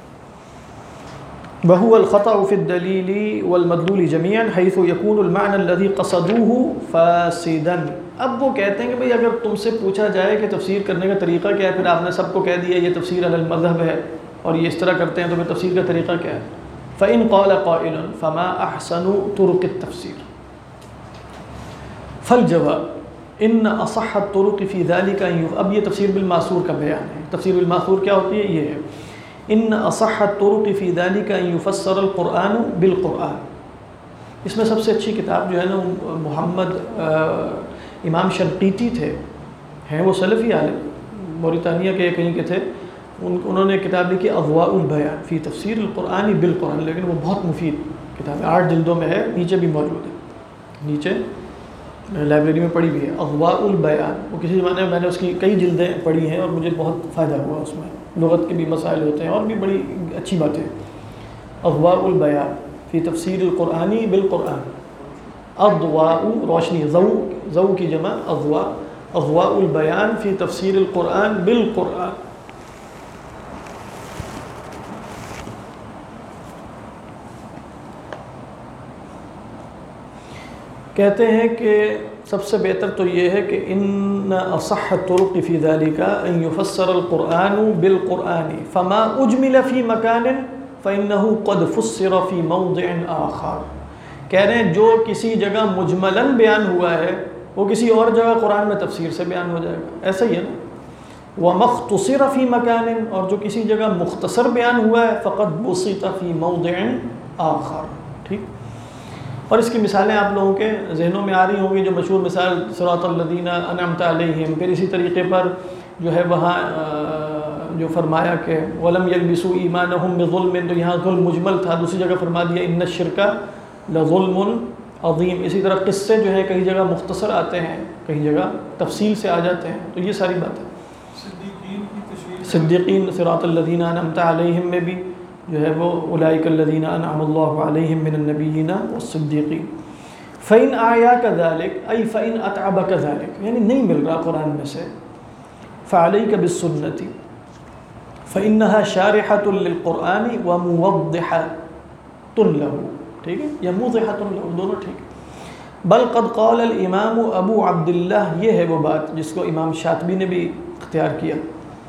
وهو الخطأ في الدليل والمدلول جميعا حيث يكون المعنى الذي قصدوه فاسدا. اب وہ کہتے ہیں کہ بھئی اگر تم سے پوچھا جائے کہ تفسیر کرنے کا طریقہ کیا ہے، پھر آپ نے سب کو کہہ دیا یہ تفسیر علی المذہب ہے اور یہ اس طرح کرتے ہیں، تو پھر تفسیر کا طریقہ کیا ہے؟ فإن قال قائل فما أحسن طرق التفسير، فالجواب ان اصح الطرق في ذلك اب یہ تفسیر بالماثور کا بیان ہے. تفسیر بالماثور کیا ہوتی ہے؟ یہ ہے ان اصح الطرق في ذلك ان يفسر القرآن بالقرآن. اس میں سب سے اچھی کتاب جو ہے نا محمد امام شنقیطی تھے، ہیں وہ سلفی عالم، موریتانیہ کے کہیں کے تھے. انہوں نے کتاب لکھی اضواء البیان فی تفسیر القرآن بالقرآن، لیکن وہ بہت مفید کتاب ہے، 8 جلدوں میں ہے، نیچے بھی موجود ہے، نیچے لائبریری میں پڑھی بھی ہے اضواء البیان. وہ کسی زمانے میں نے اس کی کئی جلدیں پڑھی ہیں اور مجھے بہت فائدہ ہوا اس میں، لغت کے بھی مسائل ہوتے ہیں اور بھی بڑی اچھی باتیں. اضواء البیان فی تفسیر القرآن بالقرآن. اضواء روشنی، ضوء کی جمع اضواء، اضواء البیان فی تفسیر القرآن بالقرآن. کہتے ہیں کہ سب سے بہتر تو یہ ہے کہ ان اصح الطرق فی ذلك ان يفسر القرآن بالقرآن فما اجمل فی مکان فإنه قد فسر فی موضع آخر. کہہ رہے ہیں جو کسی جگہ مجملاً بیان ہوا ہے وہ کسی اور جگہ قرآن میں تفسیر سے بیان ہو جائے گا. ایسا ہی ہے نا. وَمَخْتُصِرَ فِي مَكَانٍ، اور جو کسی جگہ مختصر بیان ہوا ہے فَقَدْ بُسِطَ فِي مَوْضِعٍ آخر. ٹھیک. اور اس کی مثالیں آپ لوگوں کے ذہنوں میں آ رہی ہوں گی، جو مشہور مثال صراط الذین انعمت علیہم. پھر اسی طریقے پر جو ہے وہاں جو فرمایا کہ وَلَمْ يَلْبِسُوا إِيمَانَهُمْ بِظُلْمٍ، تو یہاں ظلم مجمل تھا. دوسری جگہ فرما دیا إِنَّ الشِّرْكَ لَظُلْمٌ عظیم. اسی طرح قصے جو ہے کئی جگہ مختصر آتے ہیں، کئی جگہ تفصیل سے آ جاتے ہیں. تو یہ ساری باتیں صدیقین صراط الذین انعمت علیہم میں بھی جو ہے وہ اولئک الذین انعم اللہ علیہم من النبیین والصدیقین. فإن أعیاک ذلک ای فإن أتعبک ذلک، یعنی نہیں مل رہا قرآن میں سے، فعلیک بالسنۃ فإنها شارحۃ للقرآن وموضحۃ لہ. ٹھیک ہے، یا موضحۃ لہ، دونوں ٹھیک. بل قد قال الامام ابو عبداللہ، یہ ہے وہ بات جس کو امام شاطبی نے بھی اختیار کیا.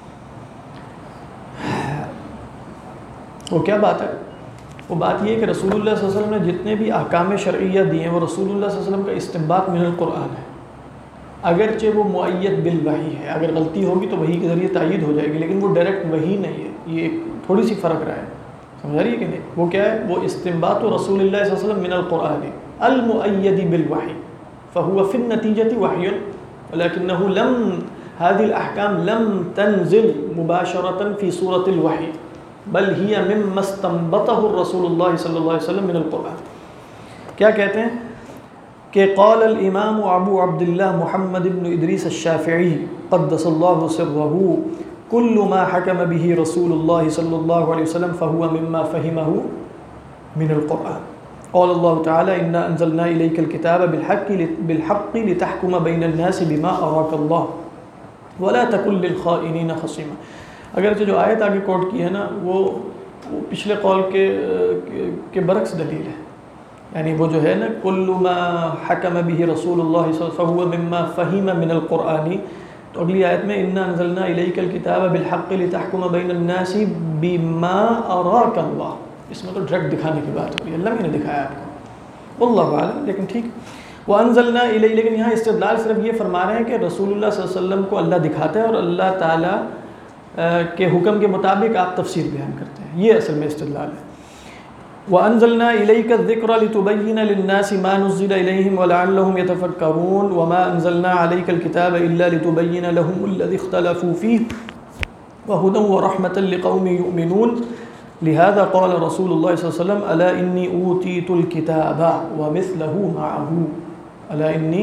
وہ کیا بات ہے؟ وہ بات یہ ہے کہ رسول اللہ صلی اللہ علیہ وسلم نے جتنے بھی احکام شرعیہ دیے ہیں وہ رسول اللہ صلی اللہ علیہ وسلم کا استنباط من القرآن ہے. اگرچہ وہ مؤید بالوحی ہے، اگر غلطی ہوگی تو وحی کے ذریعے تائید ہو جائے گی، لیکن وہ ڈائریکٹ وحی نہیں ہے. یہ ایک تھوڑی سی فرق رہا ہے، سمجھ رہی ہے کہ نہیں؟ وہ کیا ہے؟ وہ استنباط رسول اللہ صلی اللہ علیہ وسلم من القرآن المؤید بالوحی فهو في النتیجة وحی ولكنه هذه الأحكام لم تنزل مباشرة في صورة الوحی بل هي مما استنبطه الرسول اللہ صلی اللہ علیہ وسلم من القرآن. کیا کہتے ہیں کہ قال الامام ابو عبداللہ محمد بن ادریس الشافعی قدس اللہ سرہ كل ما حكم به رسول الله صلى الله عليه وسلم فهو مما فهمه من القرآن. قال الله تعالى إنا أنزلنا إليك الكتاب بالحق لتحكم بين الناس بما أراك الله ولا تكن للخائنين خصيما. اگرچہ جو آیت آگے کوٹ کی ہے نا وہ پچھلے قول کے برعکس دلیل ہے. یعنی وہ جو ہے نا كل ما حكم به رسول الله صلى الله عليه وسلم فهو مما فهم من القرآن، تو اگلی آیت میں انا انزلنا الیک الکتاب بالحق لتحکم بین الناس بما اراک اللہ، اس میں تو ڈائریکٹ دکھانے کی بات ہوئی، اللہ نے دکھایا آپ کو، واللہ اعلم. لیکن ٹھیک وانزلنا الیک، لیکن یہاں استدلال صرف یہ فرما رہے ہیں کہ رسول اللہ صلی اللہ علیہ وسلم کو اللہ دکھاتا ہے اور اللہ تعالیٰ کے حکم کے مطابق آپ تفسیر بیان کرتے ہیں. یہ اصل میں استدلال ہے. وَأَنزَلْنَا إِلَيْكَ الذِّكْرَ لِتُبَيِّنَ لِلنَّاسِ مَا نُزِّلَ إِلَيْهِمْ وَلَعَلَّهُمْ يَتَفَكَّرُونَ وَمَا أَنزَلْنَا عَلَيْكَ الْكِتَابَ إِلَّا لِتُبَيِّنَ لَهُمُ الَّذِي اخْتَلَفُوا فِيهِ وَهُدًى وَرَحْمَةً لِقَوْمٍ يُؤْمِنُونَ لِهَذَا قَالَ رسول الله صلى الله عليه وسلم أَلَا إِنِّي أُوتِيتُ الْكِتَابَ وَمِثْلَهُ مَعَهُ أَلَا إِنِّي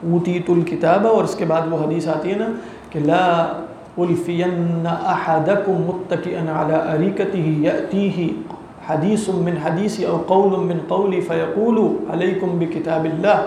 اوتیت الکتاب، اور اس کے بعد وہ حدیث آتی ہے نا کہ لا الفین احدکم متکئا علی اریکتہ یأتیہ حدیث من حدیث او قول من قولی فیقول علیکم بکتاب اللہ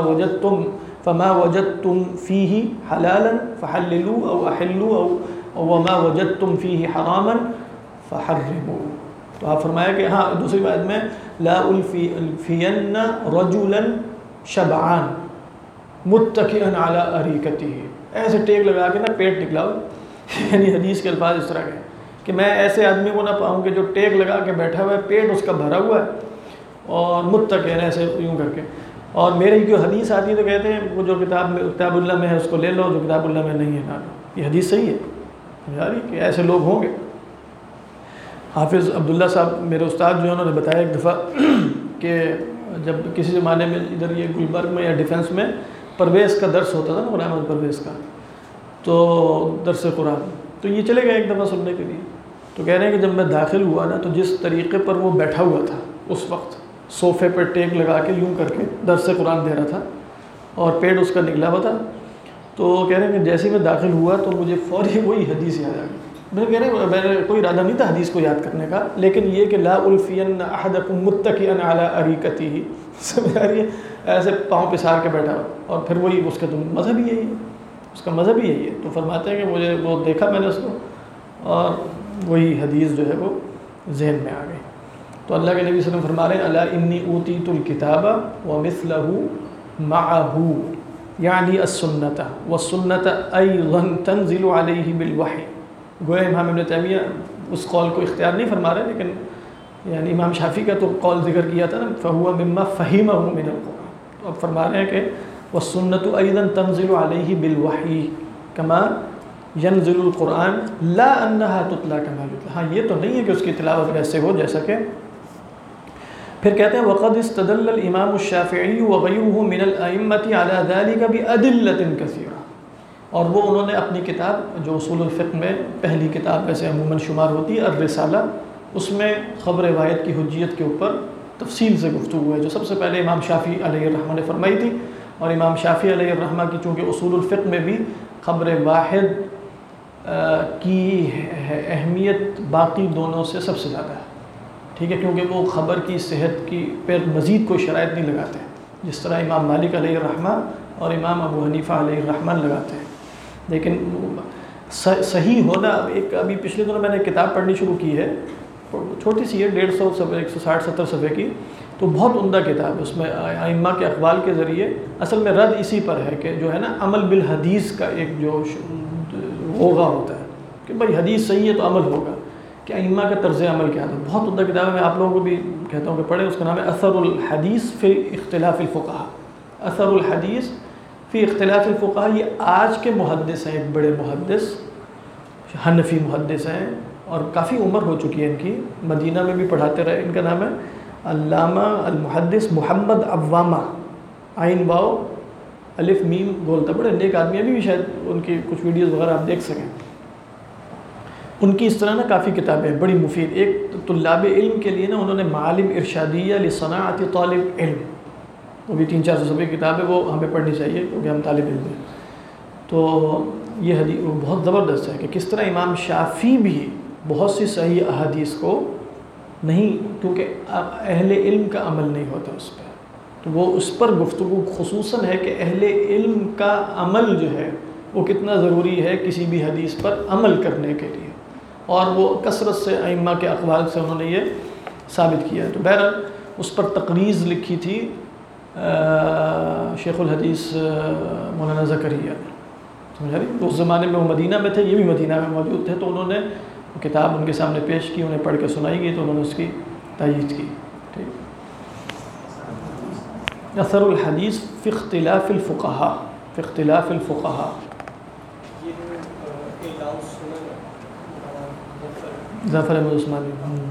فما وجدتم فیہ حلالا فحللوا او احلوا او وما وجدتم فیہ حراما فحرموا. تو آپ فرمایا کہ ہاں دوسری بات میں لا الفین رجلا شبعان متکئا علی اریکتہ، ایسے ٹیک لگا کے نا پیٹ نکلا ہو، یعنی حدیث کے الفاظ اس طرح کے کہ میں ایسے آدمی کو نہ پاؤں کہ جو ٹیک لگا کے بیٹھا ہوا ہے، پیٹ اس کا بھرا ہوا ہے اور متکئ ایسے یوں کر کے. اور میرے ہی کوئی حدیث آتی ہے تو کہتے ہیں وہ جو کتاب اللہ میں ہے اس کو لے لو، جو کتاب اللہ میں نہیں ہے نہ لو. یہ حدیث صحیح ہے یاری کہ ایسے لوگ ہوں گے. حافظ عبداللہ صاحب میرے استاد جو ہیں انہوں نے بتایا ایک دفعہ کہ جب کسی زمانے میں ادھر یہ گلبرگ میں یا ڈیفنس میں پرویز کا درس ہوتا تھا نا، غلام احمد پرویز کا، تو درس قرآن، تو یہ چلے گئے ایک دفعہ سننے کے لیے. تو کہہ رہے ہیں کہ جب میں داخل ہوا نا تو جس طریقے پر وہ بیٹھا ہوا تھا اس وقت، صوفے پر ٹیک لگا کے یوں کر کے درس قرآن دے رہا تھا اور پیٹ اس کا نکلا ہوا تھا، تو کہہ رہے ہیں کہ جیسے ہی میں داخل ہوا تو مجھے فوری وہی حدیث یاد آ گئی. میں کہہ رہے ہیں میں نے کوئی ارادہ نہیں تھا حدیث کو یاد کرنے کا، لیکن یہ کہ لا الفین احدکم متکئا علی اریکتہ، سمجھ آ رہی ہے، ایسے پاؤں پسار کے بیٹھا ہوا. اور پھر وہی اس کا تو مذہب ہی یہی ہے، اس کا مذہب ہی یہی ہے. تو فرماتے ہیں کہ مجھے وہ دیکھا میں نے اس کو اور وہی حدیث جو ہے وہ ذہن میں آ گئی. تو اللہ کے نبی صلی اللہ علیہ وسلم فرما رہے ہیں الا انی اوتیت الکتاب ومثلہ معہ یعنی السنۃ والسنۃ ایضا تنزل علیہ بالوحی. گویا امام ابن تیمیہ اس قول کو اختیار نہیں فرما رہے، لیکن یعنی امام شافعی کا تو قول ذکر کیا تھا نا فہو مما فہمہ من القرآن. تو اب فرما رہے ہیں کہ والسنۃ ایضا تنزل علیہ بالوحی کما ینزل القرآن لا انہا تتلا کما یتلا. ہاں یہ تو نہیں ہے کہ اس کی تلاوت ویسے ہو جیسا کہ. پھر کہتے ہیں وقد استدل الامام الشافعی وغیرہ من الائمۃ علی ذلک بادلۃ کثیرہ. اور وہ انہوں نے اپنی کتاب جو اصول الفقہ میں پہلی کتاب ویسے عموماً شمار ہوتی ہے الرسالہ، اس میں خبر واحد کی حجیت کے اوپر تفصیل سے گفتگو ہے جو سب سے پہلے امام شافعی علیہ الرحمہ نے فرمائی تھی. اور امام شافعی علیہ الرحمہ کی چونکہ اصول الفقہ میں بھی خبر واحد کی اہمیت باقی دونوں سے سب سے زیادہ ہے، ٹھیک ہے، کیونکہ وہ خبر کی صحت کی پر مزید کوئی شرائط نہیں لگاتے جس طرح امام مالک علیہ الرحمہ اور امام ابو حنیفہ علیہ الرحمہ لگاتے ہیں. لیکن صحیح ہونا، ایک ابھی پچھلے دنوں میں نے کتاب پڑھنی شروع کی ہے، چھوٹی سی ہے 150 صفحے 160-170 صفحے کی، تو بہت عمدہ کتاب ہے. اس میں ائمہ کے اقوال کے ذریعے اصل میں رد اسی پر ہے کہ جو ہے نا عمل بالحدیث کا ایک جو ہوگا ہوتا ہے کہ بھائی حدیث صحیح ہے تو عمل ہوگا، کہ ائمہ کا طرز عمل کیا تھا. بہت عمدہ کتاب ہے، میں آپ لوگوں کو بھی کہتا ہوں کہ پڑھیں. اس کا نام ہے اثر الحدیث فی اختلاف الفقہاء. اثر الحدیث فی اختلاف الفقہاء. یہ آج کے محدث ہیں، ایک بڑے محدث حنفی محدث ہیں اور کافی عمر ہو چکی ہے ان کی، مدینہ میں بھی پڑھاتے رہے. ان کا نام ہے علامہ المحدث محمد عوامہ، عین واو الف میم بولتا. بڑے نیک آدمی، ابھی بھی شاید ان کی کچھ ویڈیوز وغیرہ آپ دیکھ سکیں. ان کی اس طرح نا کافی کتابیں ہیں بڑی مفید. ایک طلاب علم کے لیے نا انہوں نے معالم ارشادیہ لصناعت طالب علم، وہ بھی 300-400 صفحے کی کتاب ہے، وہ ہمیں پڑھنی چاہیے کیونکہ ہم طالب علم ہیں. تو یہ حدیث بہت زبردست ہے کہ کس طرح امام شافعی بھی بہت سی صحیح احادیث کو نہیں، کیونکہ اہل علم کا عمل نہیں ہوتا اس پہ، تو وہ اس پر گفتگو خصوصاً ہے کہ اہل علم کا عمل جو ہے وہ کتنا ضروری ہے کسی بھی حدیث پر عمل کرنے کے لیے. اور وہ کثرت سے ائمہ کے اقوال سے انہوں نے یہ ثابت کیا ہے. تو بہرحال اس پر تقریض لکھی تھی شیخ الحدیث مولانا زکریا نے، سمجھا رہی. اس زمانے میں وہ مدینہ میں تھے، یہ بھی مدینہ میں موجود تھے، تو انہوں نے کتاب ان کے سامنے پیش کی، انہیں پڑھ کے سنائی گئی تو انہوں نے اس کی تائید کی. ٹھیک. اثر الحدیث فی اختلاف الفقہاء، فی اختلاف الفقہاء. ظفر احمد عثمانی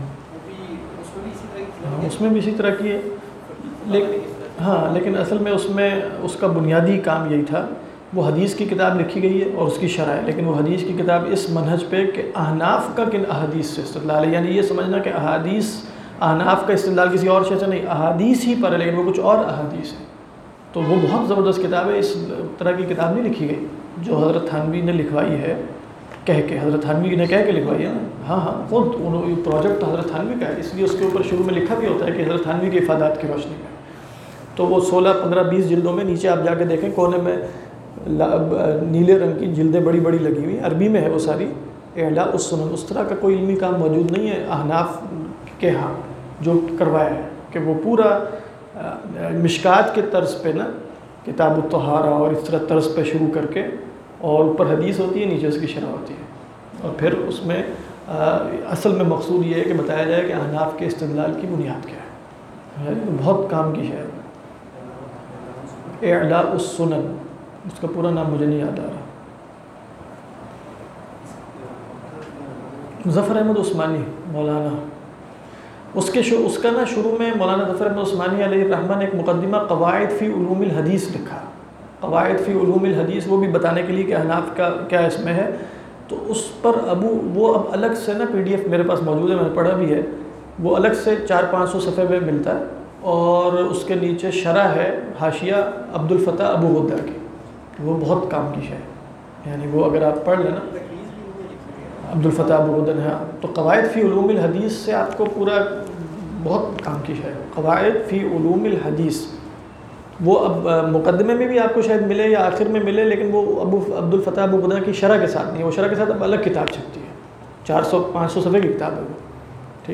اس میں بھی اسی طرح کی ہے، لیکن اصل میں اس کا بنیادی کام یہی تھا. وہ حدیث کی کتاب لکھی گئی ہے اور اس کی شرح ہے، لیکن وہ حدیث کی کتاب اس منہج پہ کہ احناف کا کن احادیث سے استدلال ہے، یعنی یہ سمجھنا کہ احادیث احناف کا استدلال کسی اور شے سے نہیں، احادیث ہی پر ہے لیکن وہ کچھ اور احادیث ہیں. تو وہ بہت زبردست کتاب ہے. اس طرح کی کتاب نہیں لکھی گئی جو حضرت تھانوی نے لکھوائی ہے کہہ کے. حضرت تھانوی نے کہہ کے لکھوائی ہے نا. ہاں خود پروجیکٹ حضرت تھانوی کا ہے, اس لیے اس کے اوپر شروع میں لکھا بھی ہوتا ہے کہ حضرت تھانوی کے افادات کی روشنی میں. تو وہ 16 15 20 جلدوں میں, نیچے آپ جا کے دیکھیں کونے میں نیلے رنگ کی جلدیں بڑی بڑی لگی ہوئی, عربی میں ہے وہ ساری. اعلاء السنن, اس طرح کا کوئی علمی کام موجود نہیں ہے احناف کے ہاں جو کروایا ہے کہ وہ پورا مشکات کے طرز پہ نا, کتاب الطہارہ اور اس طرح طرز پہ شروع کر کے, اور اوپر حدیث ہوتی ہے نیچے اس کی شرح ہوتی ہے, اور پھر اس میں اصل میں مقصود یہ ہے کہ بتایا جائے کہ احناف کے استدلال کی بنیاد کیا ہے. بہت کام کی ہے. اعلاء السنن, اس کا پورا نام مجھے نہیں یاد آ رہا. ظفر احمد عثمانی مولانا, اس کا نا شروع میں مولانا ظفر احمد عثمانی علیہ الرحمہ نے ایک مقدمہ قواعد فی علوم الحدیث لکھا. قواعد فی علوم الحدیث, وہ بھی بتانے کے لیے کہ احناف کا کیا اس میں ہے. تو اس پر وہ اب الگ سے نا PDF میرے پاس موجود ہے, میں نے پڑھا بھی ہے. وہ الگ سے 400-500 صفحے میں ملتا ہے, اور اس کے نیچے شرح ہے حاشیہ عبد الفتاح ابو غدہ کی. وہ بہت کام کی ہے, یعنی وہ اگر آپ پڑھ لیں نا عبد الفتاح ابو غدہ ہے. تو قواعد فی علوم الحدیث سے آپ کو پورا بہت کام کی ہے. قواعد فی علوم الحدیث, وہ اب مقدمے میں بھی آپ کو شاید ملے یا آخر میں ملے, لیکن وہ عبد الفتاح ابو غدہ کی شرح کے ساتھ نہیں. وہ شرح کے ساتھ اب الگ کتاب چھپتی ہے, 400-500 صفحے کی کتاب ہے وہ. ٹھیک,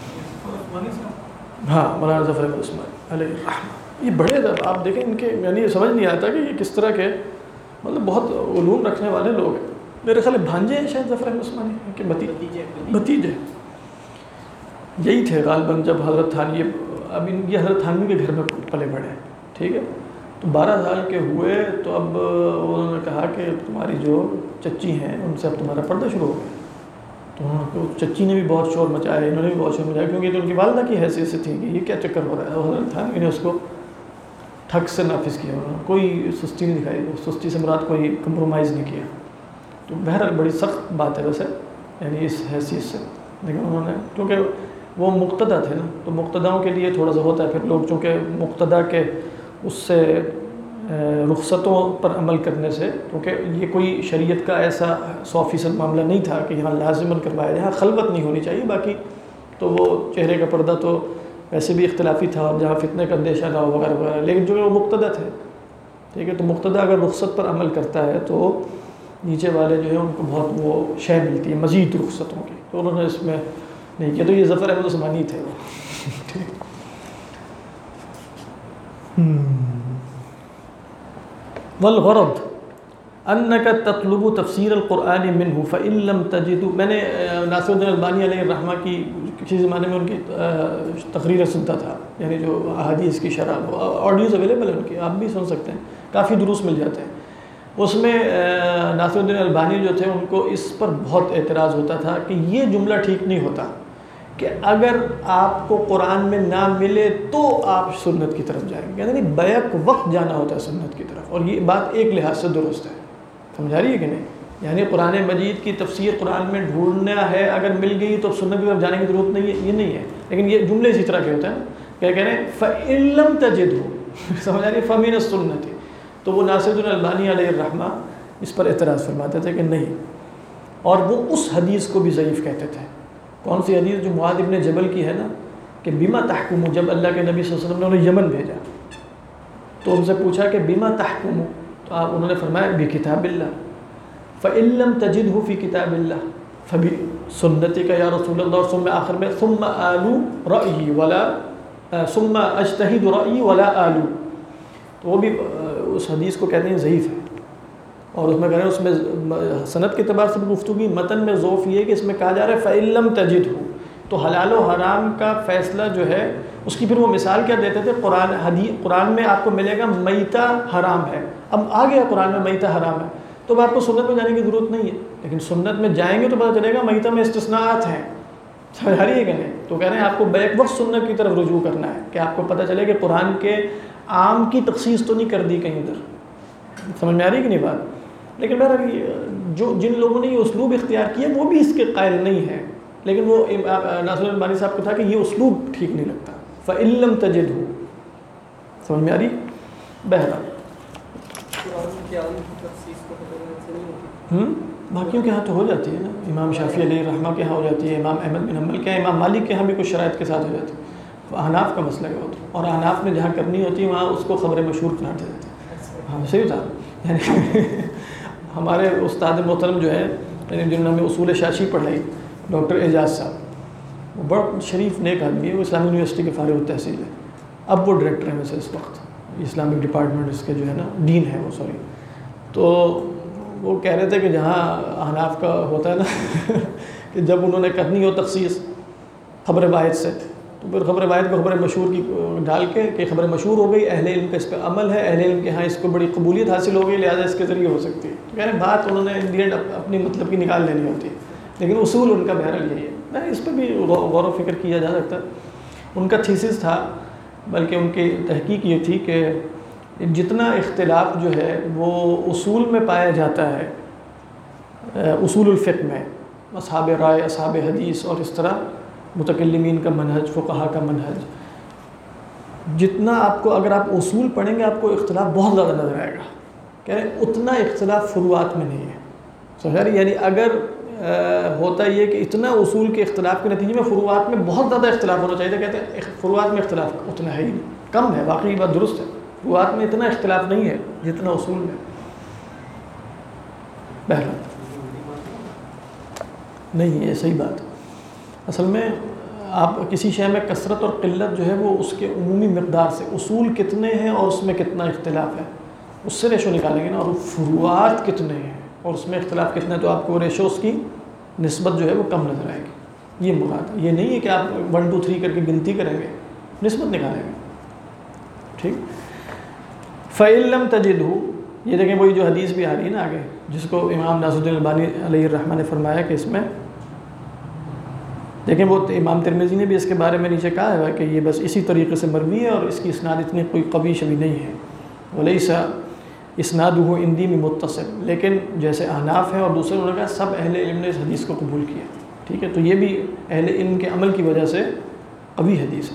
ہاں مولانا ظفر احمد عثمانی علیہ الرحمہ. یہ بڑے آپ دیکھیں ان کے, یعنی سمجھ نہیں آتا کہ یہ کس طرح کے مطلب بہت علوم رکھنے والے لوگ ہیں. میرے خیال بھانجے ہیں شاید ظفر احمد عثمانی کے بھتیجے یہی تھے غالباً جب حضرت تھانوی, اب یہ حضرت تھانوی کے گھر میں پلے بڑھے. ٹھیک ہے, تو 12 سال کے ہوئے تو اب انہوں نے کہا کہ تمہاری جو چچی ہیں ان سے اب تمہارا پردہ شروع ہو گیا. تو چچی نے بھی بہت شور مچایا, انہوں نے بھی بہت شور مچایا, کیونکہ تو ان کی والدہ کی حیثیت سے تھی کہ یہ کیا چکر ہو رہا ہے. حضرت تھانوی نے اس کو ٹھگ سے نافذ کیا, کوئی سستی نہیں دکھائی, سستی سے مراد کوئی کمپرومائز نہیں کیا. تو بہرحال بڑی سخت بات ہے ویسے, یعنی اس حیثیت سے. لیکن انہوں نے, کیونکہ وہ مقتدی تھے نا, تو مقتداؤں کے لیے تھوڑا سا ہوتا ہے. پھر لوگ چونکہ مقتدی کے اس سے رخصتوں پر عمل کرنے سے, کیونکہ یہ کوئی شریعت کا ایسا 100% معاملہ نہیں تھا کہ یہاں لازماً کروایا, یہاں خلوت نہیں ہونی چاہیے. باقی تو وہ چہرے کا پردہ تو ویسے بھی اختلافی تھا, اور جہاں فتنے کا اندیشہ نہ ہو وغیرہ وغیرہ. لیکن جو وہ مقتدی تھے, ٹھیک ہے, تو مقتدی اگر رخصت پر عمل کرتا ہے تو نیچے والے جو ہیں ان کو بہت وہ شے ملتی ہے مزید رخصتوں کی. تو انہوں نے اس میں نہیں کیا. تو یہ ظفر احمد عثمانی تھے وہ. ٹھیک, والغرض انک تطلب تفسیر القرآن منہ فإن لم تجد. میں نے ناصر الدین البانی علیہ الرحمہ کی کسی زمانے میں ان کی تقریر سنتا تھا, یعنی جو احادیث کی شرح, آڈیوز اویلیبل ہیں ان کی, آپ بھی سن سکتے ہیں, کافی دروس مل جاتے ہیں. اس میں ناصر الدین البانی جو تھے ان کو اس پر بہت اعتراض ہوتا تھا کہ یہ جملہ ٹھیک نہیں ہوتا کہ اگر آپ کو قرآن میں نہ ملے تو آپ سنت کی طرف جائیں گے, یعنی بیک وقت جانا ہوتا ہے سنت کی طرف. اور یہ بات ایک لحاظ سے درست ہے, سمجھا رہی ہے کہ نہیں. یعنی قرآن مجید کی تفسیر قرآن میں ڈھونڈنا ہے, اگر مل گئی تو سنت کی طرف جانے کی ضرورت نہیں ہے, یہ نہیں ہے. لیکن یہ جملے اسی طرح کے ہوتے ہیں, کیا کہہ رہے ہیں, فَإِن لَمْ تَجِدْهُ, سمجھا رہی ہے, فَمِنَ السُّنَّةِ. تو وہ ناصر الدین البانی علیہ الرحمہ اس پر اعتراض فرماتے تھے کہ نہیں, اور وہ اس حدیث کو بھی ضعیف کہتے تھے. کون سی حدیث؟ جو معاذ ابن جبل کی ہے نا, کہ بما تحکم, جب اللہ کے نبی صلی اللہ علیہ وسلم نے انہیں یمن بھیجا تو ان سے پوچھا کہ بما تحکم, تو انہوں نے فرمایا بکتاب اللہ. فإن لم تجدہ فی کتاب اللہ فبسنتک یا رسول اللہ. ثم آخر میں ثم آلو رأیی ولا ثم اجتہد رأیی ولا آلو. تو وہ بھی اس حدیث کو کہتے ہیں ضعیف ہے. اور اس میں کہہ رہے ہیں, اس میں سند کے اعتبار سے گفتگو, متن میں ضعف یہ ہے کہ اس میں کہا جا رہا ہے فإن لم تجدہ, تو حلال و حرام کا فیصلہ جو ہے اس کی پھر وہ مثال کیا دیتے تھے, قرآن میں آپ کو ملے گا میتہ حرام ہے, اب آ گیا قرآن میں میتہ حرام ہے, تو اب آپ کو سنت میں جانے کی ضرورت نہیں ہے. لیکن سنت میں جائیں گے تو پتہ چلے گا میتہ میں استثناءات ہیں, سمجھا رہی ہے کہ نہیں. تو کہہ رہے ہیں آپ کو بیک وقت سنت کی طرف رجوع کرنا ہے, کہ آپ کو پتہ چلے کہ قرآن کے عام کی تخصیص تو نہیں کر دی کہیں ادھر. سمجھ میں آ رہی ہے کہ نہیں بات. لیکن بہرحال جو جن لوگوں نے یہ اسلوب اختیار کیا وہ بھی اس کے قائل نہیں ہیں, لیکن وہ ناصر البانی صاحب کو تھا کہ یہ اسلوب ٹھیک نہیں لگتا. فإن لم تجدہ, سمجھ میں آ رہی. بہرحال باقیوں کے ہاں تو ہو جاتی ہے نا، امام شافعی علیہ الرحمہ کے ہاں ہو جاتی ہے، امام احمد بن حنبل کے ہاں، امام مالک کے ہاں بھی کچھ شرائط کے ساتھ ہو جاتی ہے، احناف کا مسئلہ ہے وہ تو، اور احناف میں جہاں کرنی ہوتی ہے وہاں اس کو خبر مشہور قرار دے دیتے ہیں۔ ہاں صحیح تھا، یعنی ہمارے استاد محترم جو ہے یعنی جنہوں نے اصول شاشی پڑھائی، ڈاکٹر اعجاز صاحب، وہ بڑا شریف نیک آدمی ہے، وہ اسلامی یونیورسٹی کے فارغ التحصیل ہے، اب وہ ڈائریکٹر ہیں ویسے اس وقت اسلامک ڈپارٹمنٹ اس کے جو ہے نا ڈین ہے وہ، سوری۔ تو وہ کہہ رہے تھے کہ جہاں احناف کا ہوتا ہے نا کہ جب انہوں نے کرنی ہو تخصیص خبر واحد سے، تو پھر خبر واحد کو خبر مشہور کی ڈال کے کہ خبر مشہور ہو گئی، اہل علم کا اس پہ عمل ہے، اہل علم کے ہاں اس کو بڑی قبولیت حاصل ہو گئی، لہٰذا اس کے ذریعے ہو سکتی ہے۔ تو کہہ رہے بات انہوں نے ان دی اینڈ اپنی مطلب کی نکال لینی ہوتی ہے، لیکن اصول ان کا بہرحال یہی ہے۔ اس پہ بھی غور و فکر کیا جا سکتا ہے۔ ان کا تھیسس تھا، بلکہ ان کی تحقیق یہ تھی کہ جتنا اختلاف جو ہے وہ اصول میں پایا جاتا ہے، اصول الفقہ میں، اصحاب رائے، اصحاب حدیث اور اس طرح متکلمین کا منہج، فقہا کا منہج، جتنا آپ کو اگر آپ اصول پڑھیں گے آپ کو اختلاف بہت زیادہ نظر آئے گا، کہہ رہے اتنا اختلاف فروعات میں نہیں ہے۔ سمجھا رہی؟ یعنی اگر ہوتا یہ کہ اتنا اصول کے اختلاف کے نتیجے میں فروعات میں بہت زیادہ اختلاف ہونا چاہیے، کہتے ہیں فروعات میں اختلاف اتنا ہے ہی نہیں، کم ہے، واقعی بات درست ہے، فروعات میں اتنا اختلاف نہیں ہے جتنا اصول میں۔ بہرحال نہیں ہے، صحیح بات۔ اصل میں آپ کسی شے میں کثرت اور قلت جو ہے وہ اس کے عمومی مقدار سے، اصول کتنے ہیں اور اس میں کتنا اختلاف ہے اس سے ریشو نکالیں گے نا، اور فروعات کتنے ہیں اور اس میں اختلاف کتنا ہے، تو آپ کو ریشو اس کی نسبت جو ہے وہ کم نظر آئے گی۔ یہ مراد ہے، یہ نہیں ہے کہ آپ 1 2 3 کر کے گنتی کریں گے، نسبت نکالیں گے، ٹھیک۔ فَإِن لَمْ تَجِدْهُ، یہ دیکھیں وہی جو حدیث بھی آ رہی ہے نا آگے، جس کو امام ناصر الدین البانی علیہ الرحمہ نے فرمایا کہ اس میں دیکھیں، وہ امام ترمذی نے بھی اس کے بارے میں نیچے کہا ہے کہ یہ بس اسی طریقے سے مروی ہے اور اس کی اسناد اتنی کوئی قوی شبی نہیں ہے، وَلَيْسَ اسنادہ عندی میں متصل، لیکن جیسے احناف ہیں اور دوسرے انہوں نے کہا سب اہل علم نے اس حدیث کو قبول کیا، ٹھیک ہے، تو یہ بھی اہل علم کے عمل کی وجہ سے قوی حدیث ہے۔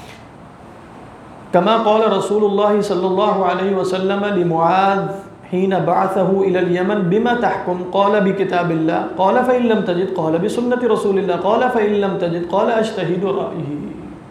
کما قال رسول اللہ صلی اللہ علیہ وسلم لمعاذ حين بعثه إلى اليمن بما تحكم قال بكتاب الله قال فإن لم تجد قال بسنة رسول الله قال فإن لم تجد قال أجتهد رأيه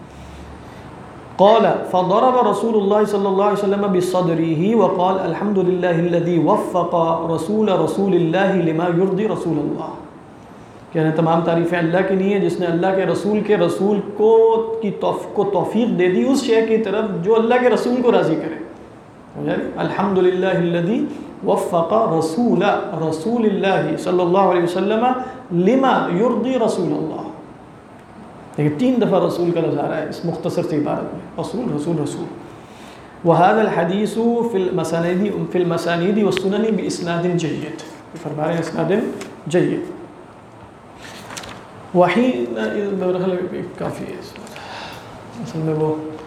قال فضرب رسول الله صلى الله عليه وسلم بصدره وقال الحمد لله الذي وفق رسول الله لما يرضي رسول الله، یعنی تمام تعریفیں اللہ کی نہیں ہیں جس نے اللہ کے رسول کو توفیق دے دی اس شے کی طرف جو اللہ کے رسول کو راضی کرے۔ الحمد للہ الذی وفق رسول اللہ صلی اللہ علیہ وسلم لما یرضی رسول اللہ، لیکن 3 دفعہ رسول کا لفظ آ رہا ہے اس مختصر سی عبارت میں، رسول رسول رسول۔ وهذا الحدیث فی المسانید والسنن باسناد جید، فرما رہے ہیں اسناد جید۔ وحین کافی ہے اصل میں،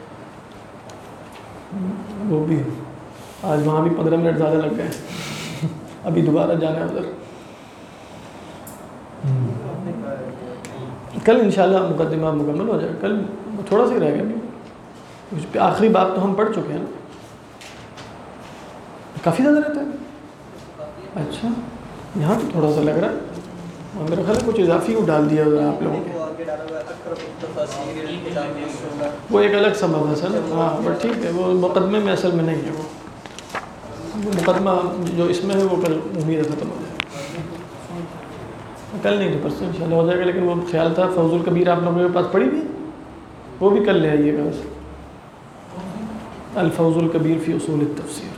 وہ بھی آج وہاں بھی 15 منٹ زیادہ لگ گئے، ابھی دوبارہ جانا ہے ادھر۔ کل انشاءاللہ مقدمہ مکمل ہو جائے، کل تھوڑا سا ہی رہ گیا، آخری باب تو ہم پڑھ چکے ہیں، کافی زیادہ رہتا ہے۔ اچھا یہاں تو تھوڑا سا لگ رہا ہے، اور میرا خیال ہے کچھ اضافی کو ڈال دیا ہوگا آپ لوگوں کے، وہ ایک الگ سا مبحث ہے نا، ہاں بٹ ٹھیک ہے، وہ مقدمے میں اصل میں نہیں ہے، وہ مقدمہ جو اس میں ہے وہ کل امید ہے ختم ہو جائے گا، کل نہیں تو پرسوں انشاءاللہ ہو جائے گا، لیکن وہ خیال تھا فوز الکبیر آپ لوگوں کے پاس پڑھی بھی، وہ بھی کل لے آئیے گا، بس الفوز الکبیر فی اصول التفسیر۔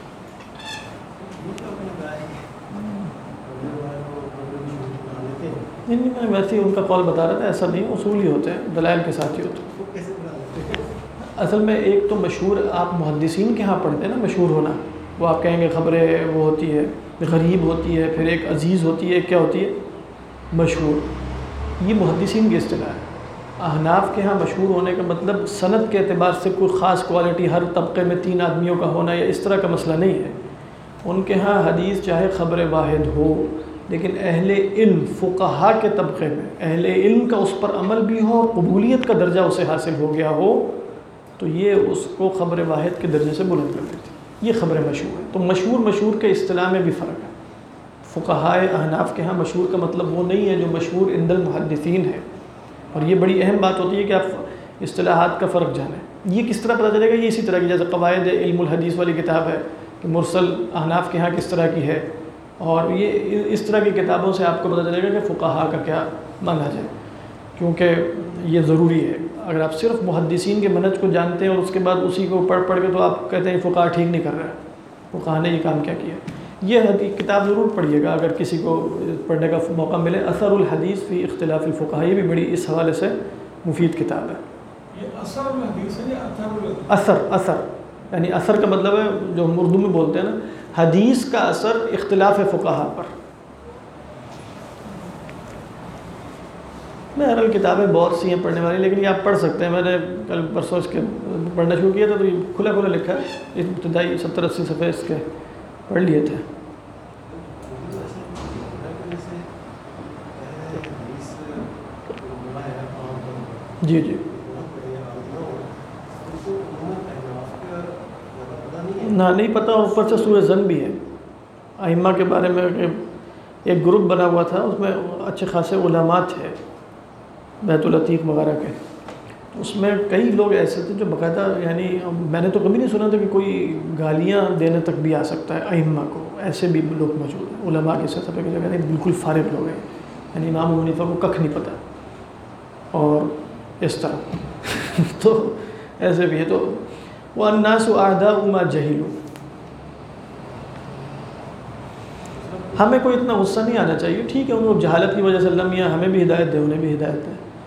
نہیں میں ویسے ہی ان کا قول بتا رہا تھا، ایسا نہیں، اصول ہی ہوتے ہیں، دلائل کے ساتھ ہی ہوتے ہیں۔ اصل میں ایک تو مشہور، آپ محدثین کے ہاں پڑھتے ہیں نا، مشہور ہونا، وہ آپ کہیں گے خبریں وہ ہوتی ہے غریب ہوتی ہے، پھر ایک عزیز ہوتی ہے، ایک کیا ہوتی ہے مشہور، یہ محدثین کی اصطلاح ہے۔ احناف کے ہاں مشہور ہونے کا مطلب سند کے اعتبار سے کوئی خاص کوالٹی ہر طبقے میں 3 آدمیوں کا ہونا یا اس طرح کا مسئلہ نہیں ہے، ان کے ہاں حدیث چاہے خبر واحد ہو، لیکن اہل علم فقہا کے طبقے میں اہل علم کا اس پر عمل بھی ہو اور قبولیت کا درجہ اسے حاصل ہو گیا ہو، تو یہ اس کو خبر واحد کے درجے سے بلند کر دیتی۔ یہ خبر مشہور ہے۔ تو مشہور کے اصطلاح میں بھی فرق ہے۔ فقہائے احناف کے ہاں مشہور کا مطلب وہ نہیں ہے جو مشہور عند المحدثین ہے، اور یہ بڑی اہم بات ہوتی ہے کہ آپ اصطلاحات کا فرق جانیں۔ یہ کس طرح پتہ چلے گا؟ یہ اسی طرح کی جیسے قواعد علم الحدیث والی کتاب ہے کہ مرسل احناف کے ہاں کس طرح کی ہے، اور یہ اس طرح کی کتابوں سے آپ کو پتہ چلے گا کہ فقہا کا کیا منہج ہے، کیونکہ یہ ضروری ہے۔ اگر آپ صرف محدثین کے منہج کو جانتے ہیں اور اس کے بعد اسی کو پڑھ کے تو آپ کہتے ہیں فقہا ٹھیک نہیں کر رہا ہے، فقہا نے یہ کام کیا کیا۔ یہ کتاب ضرور پڑھیے گا اگر کسی کو پڑھنے کا موقع ملے، اثر الحدیث فی اختلاف الفقہا، یہ بھی بڑی اس حوالے سے مفید کتاب ہے۔ یہ اثر الحدیث ہے یا اثر یعنی اثر کا مطلب ہے جو ہم اردو میں بولتے ہیں نا، حدیث کا اثر اختلاف فقہا پر۔ بہرحال کتابیں بہت سی ہیں پڑھنے والی، لیکن یہ آپ پڑھ سکتے ہیں۔ میں نے کل پرسوں اس کے پڑھنا شروع کیا تھا تو یہ کھلا لکھا ہے، ابتدائی 70-80 صفحے اس کے پڑھ لیے تھے۔ جی نہیں پتہ، اوپر سے سورہ زن بھی ہے۔ ائمہ کے بارے میں ایک گروپ بنا ہوا تھا، اس میں اچھے خاصے علماء تھے بیت العتیق وغیرہ کے، اس میں کئی لوگ ایسے تھے جو باقاعدہ، یعنی میں نے تو کبھی نہیں سنا تھا کہ کوئی گالیاں دینے تک بھی آ سکتا ہے ائمہ کو، ایسے بھی لوگ موجود ہیں علماء کی سطح پہ، یعنی بالکل فارغ لوگ ہیں، یعنی امام ابو حنیفہ کو ککھ نہیں پتہ، اور اس طرح تو ایسے بھی ہے۔ تو وَالنَّاسُ أَعْدَاءُ مَا جَهِلُوا، ہمیں کوئی اتنا غصہ نہیں آنا چاہیے، ٹھیک ہے ان کو جہالت کی وجہ سے اللہ میاں ہمیں بھی ہدایت دے، انہیں بھی ہدایت دے،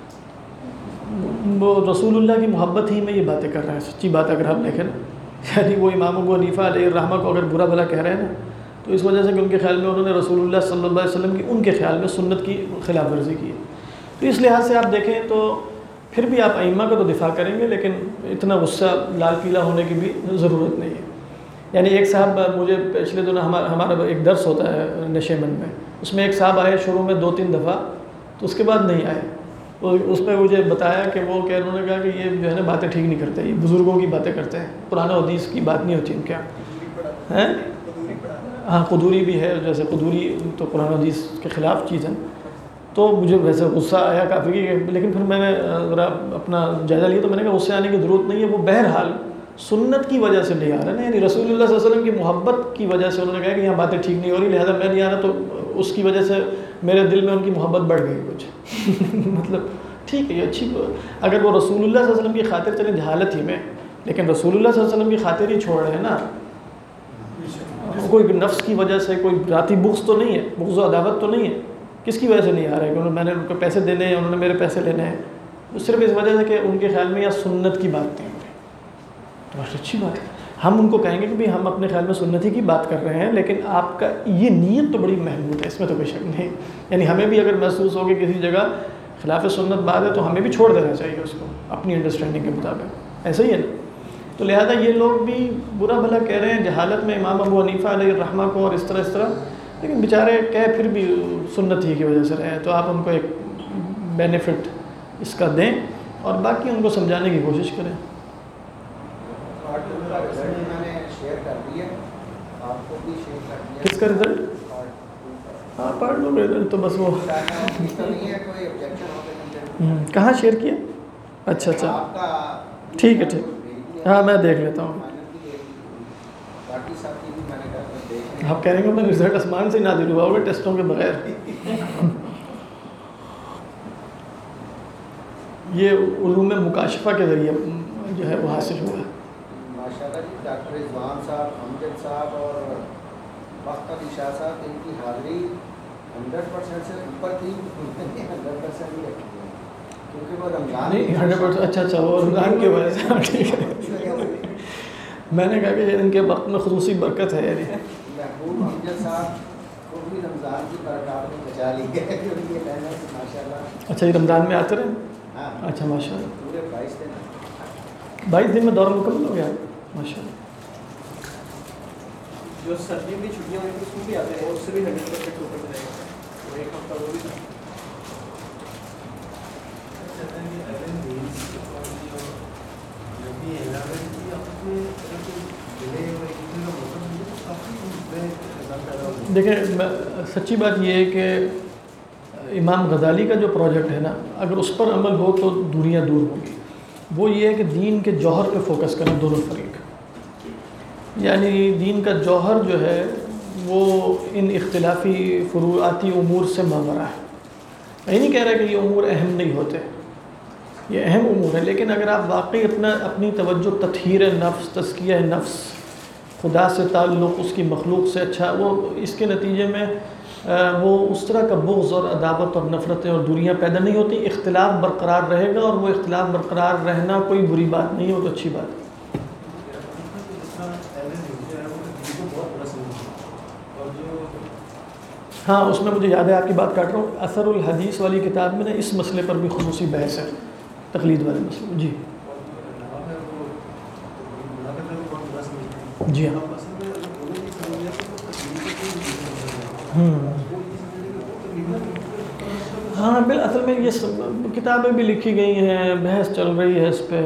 وہ رسول اللہ کی محبت ہی میں یہ باتیں کر رہے ہیں، سچی بات اگر آپ دیکھیں نا، یعنی وہ امام ابو حنیفہ علیہ الرحمہ کو اگر برا بھلا کہہ رہے ہیں نا، تو اس وجہ سے کہ ان کے خیال میں انہوں نے رسول اللہ صلی اللہ علیہ وسلم کی، ان کے خیال میں سنت کی خلاف ورزی کی ہے۔ تو اس لحاظ سے آپ دیکھیں تو پھر بھی آپ ائمہ کا تو دفاع کریں گے، لیکن اتنا غصہ لال پیلا ہونے کی بھی ضرورت نہیں ہے۔ یعنی ایک صاحب، مجھے پچھلے دنوں ہمارا ایک درس ہوتا ہے نشیمن میں، اس میں ایک صاحب آئے شروع میں 2-3 دفعہ، تو اس کے بعد نہیں آئے، تو اس میں مجھے بتایا کہ انہوں نے کہا کہ یہ جو ہے نا باتیں ٹھیک نہیں کرتے، یہ بزرگوں کی باتیں کرتے ہیں، قرآن و حدیث کی بات نہیں ہوتی ان کیا ہیں۔ ہاں قدوری بھی ہے، جیسے قدوری تو قرآن و حدیث کے خلاف چیز ہے، تو مجھے ویسے غصہ آیا کافی، لیکن پھر میں نے ذرا اپنا جائزہ لیا تو میں نے کہا غصے آنے کی ضرورت نہیں ہے، وہ بہرحال سنت کی وجہ سے نہیں آ رہا نا، یعنی رسول اللہ صلی اللہ علیہ وسلم کی محبت کی وجہ سے انہوں نے کہا کہ یہاں باتیں ٹھیک نہیں ہو رہی، لہٰذا میں نہیں آ رہا، تو اس کی وجہ سے میرے دل میں ان کی محبت بڑھ گئی کچھ مطلب ٹھیک ہے یہ اچھی، اگر وہ رسول اللہ صلی اللہ علیہ وسلم کی خاطر چلیں جہالت ہی میں، لیکن رسول اللہ صلی اللہ علیہ وسلم کی خاطر ہی چھوڑ رہے ہیں نا، کوئی نفس کی وجہ سے، کوئی ذاتی بغض تو نہیں ہے، بغض و عداوت تو نہیں ہے، کس کی وجہ سے نہیں آ رہا ہے کہ میں نے ان کو پیسے دینے ہیں، انہوں نے میرے پیسے لینے ہیں، صرف اس وجہ سے کہ ان کے خیال میں یا سنت کی بات نہیں، تو بس اچھی بات ہے، ہم ان کو کہیں گے کہ بھی ہم اپنے خیال میں سنت ہی کی بات کر رہے ہیں، لیکن آپ کا یہ نیت تو بڑی محمود ہے، اس میں تو کوئی شک نہیں، یعنی ہمیں بھی اگر محسوس ہو کہ کسی جگہ خلاف سنت بات ہے تو ہمیں بھی چھوڑ دینا چاہیے اس کو اپنی انڈرسٹینڈنگ کے مطابق، ایسا ہی ہے نا۔ تو لہذا یہ لوگ بھی برا بھلا کہہ رہے ہیں جہالت میں امام ابو حنیفہ علیہ الرحمہ کو اور اس طرح، لیکن بیچارے کہہ پھر بھی سنت ہی کی وجہ سے رہے ہیں، تو آپ ان کو ایک بینیفٹ اس کا دیں اور باقی ان کو سمجھانے کی کوشش کریں۔ کس کا رزلٹ؟ ہاں پڑھ لو رزلٹ تو بس وہ کہاں شیئر کیا؟ اچھا ٹھیک ہے ہاں میں دیکھ لیتا ہوں۔ آپ کہہ رہے ہیں کہ میں رزلٹ آسمان سے نازل ہوا ہوگا ٹیسٹوں کے بغیر۔ یہ علوم مکاشفہ کے ذریعے جو ہے وہ حاصل ہوا ہے۔ ماشاءاللہ جی، ڈاکٹر رضوان صاحب، امجد صاحب اور وقت علی شاہ صاحب، ان کی حاضری 100% سے اوپر تھی، 100% ہی رکھی ہے کیونکہ وہ رمضان نہیں 100%، اچھا وہ رمضان کی وجہ سے ٹھیک ہے۔ میں نے کہا کہ ان کے وقت میں خصوصی برکت ہے، یعنی محبوب امجد صاحب کو بھی رمضان کی برکات میں بچا لی ہے، ان کی محنت سے ماشاءاللہ۔ اچھا یہ رمضان میں آتے رہے؟ ہاں اچھا ماشاءاللہ، پورے 22 دن میں دورہ مکمل ہو گیا ماشاءاللہ۔ جو سردی کی چھٹیاں ہوئی اس میں بھی آتے ہیں، اس سے بھی 100% اوپر جائے گا، تو ایک ہفتہ وہ بھی تھا۔ دیکھیں سچی بات یہ ہے کہ امام غزالی کا جو پروجیکٹ ہے نا، اگر اس پر عمل ہو تو دوریاں دور ہوں گی. وہ یہ ہے کہ دین کے جوہر پہ فوکس کریں دونوں فریق. یعنی دین کا جوہر جو ہے وہ ان اختلافی فروعاتی امور سے ماورا ہے. میں یہ نہیں کہہ رہا کہ یہ امور اہم نہیں ہوتے، یہ اہم امور ہے، لیکن اگر آپ واقعی اپنی توجہ تطہیر نفس، تزکیہ نفس، خدا سے تعلق، اس کی مخلوق سے اچھا، وہ اس کے نتیجے میں وہ اس طرح کا بغض اور عداوت اور نفرتیں اور دوریاں پیدا نہیں ہوتی. اختلاف برقرار رہے گا، اور وہ اختلاف برقرار رہنا کوئی بری بات نہیں ہے، وہ تو اچھی بات ہے. ہاں اس میں مجھے یاد ہے، آپ کی بات کاٹ رہا ہوں، اثر الحدیث والی کتاب میں نا اس مسئلے پر بھی خصوصی بحث ہے، تقلید والے مسئلے. جی جی ہاں ہاں اصل میں یہ کتابیں بھی لکھی گئی ہیں، بحث چل رہی ہے اس پہ.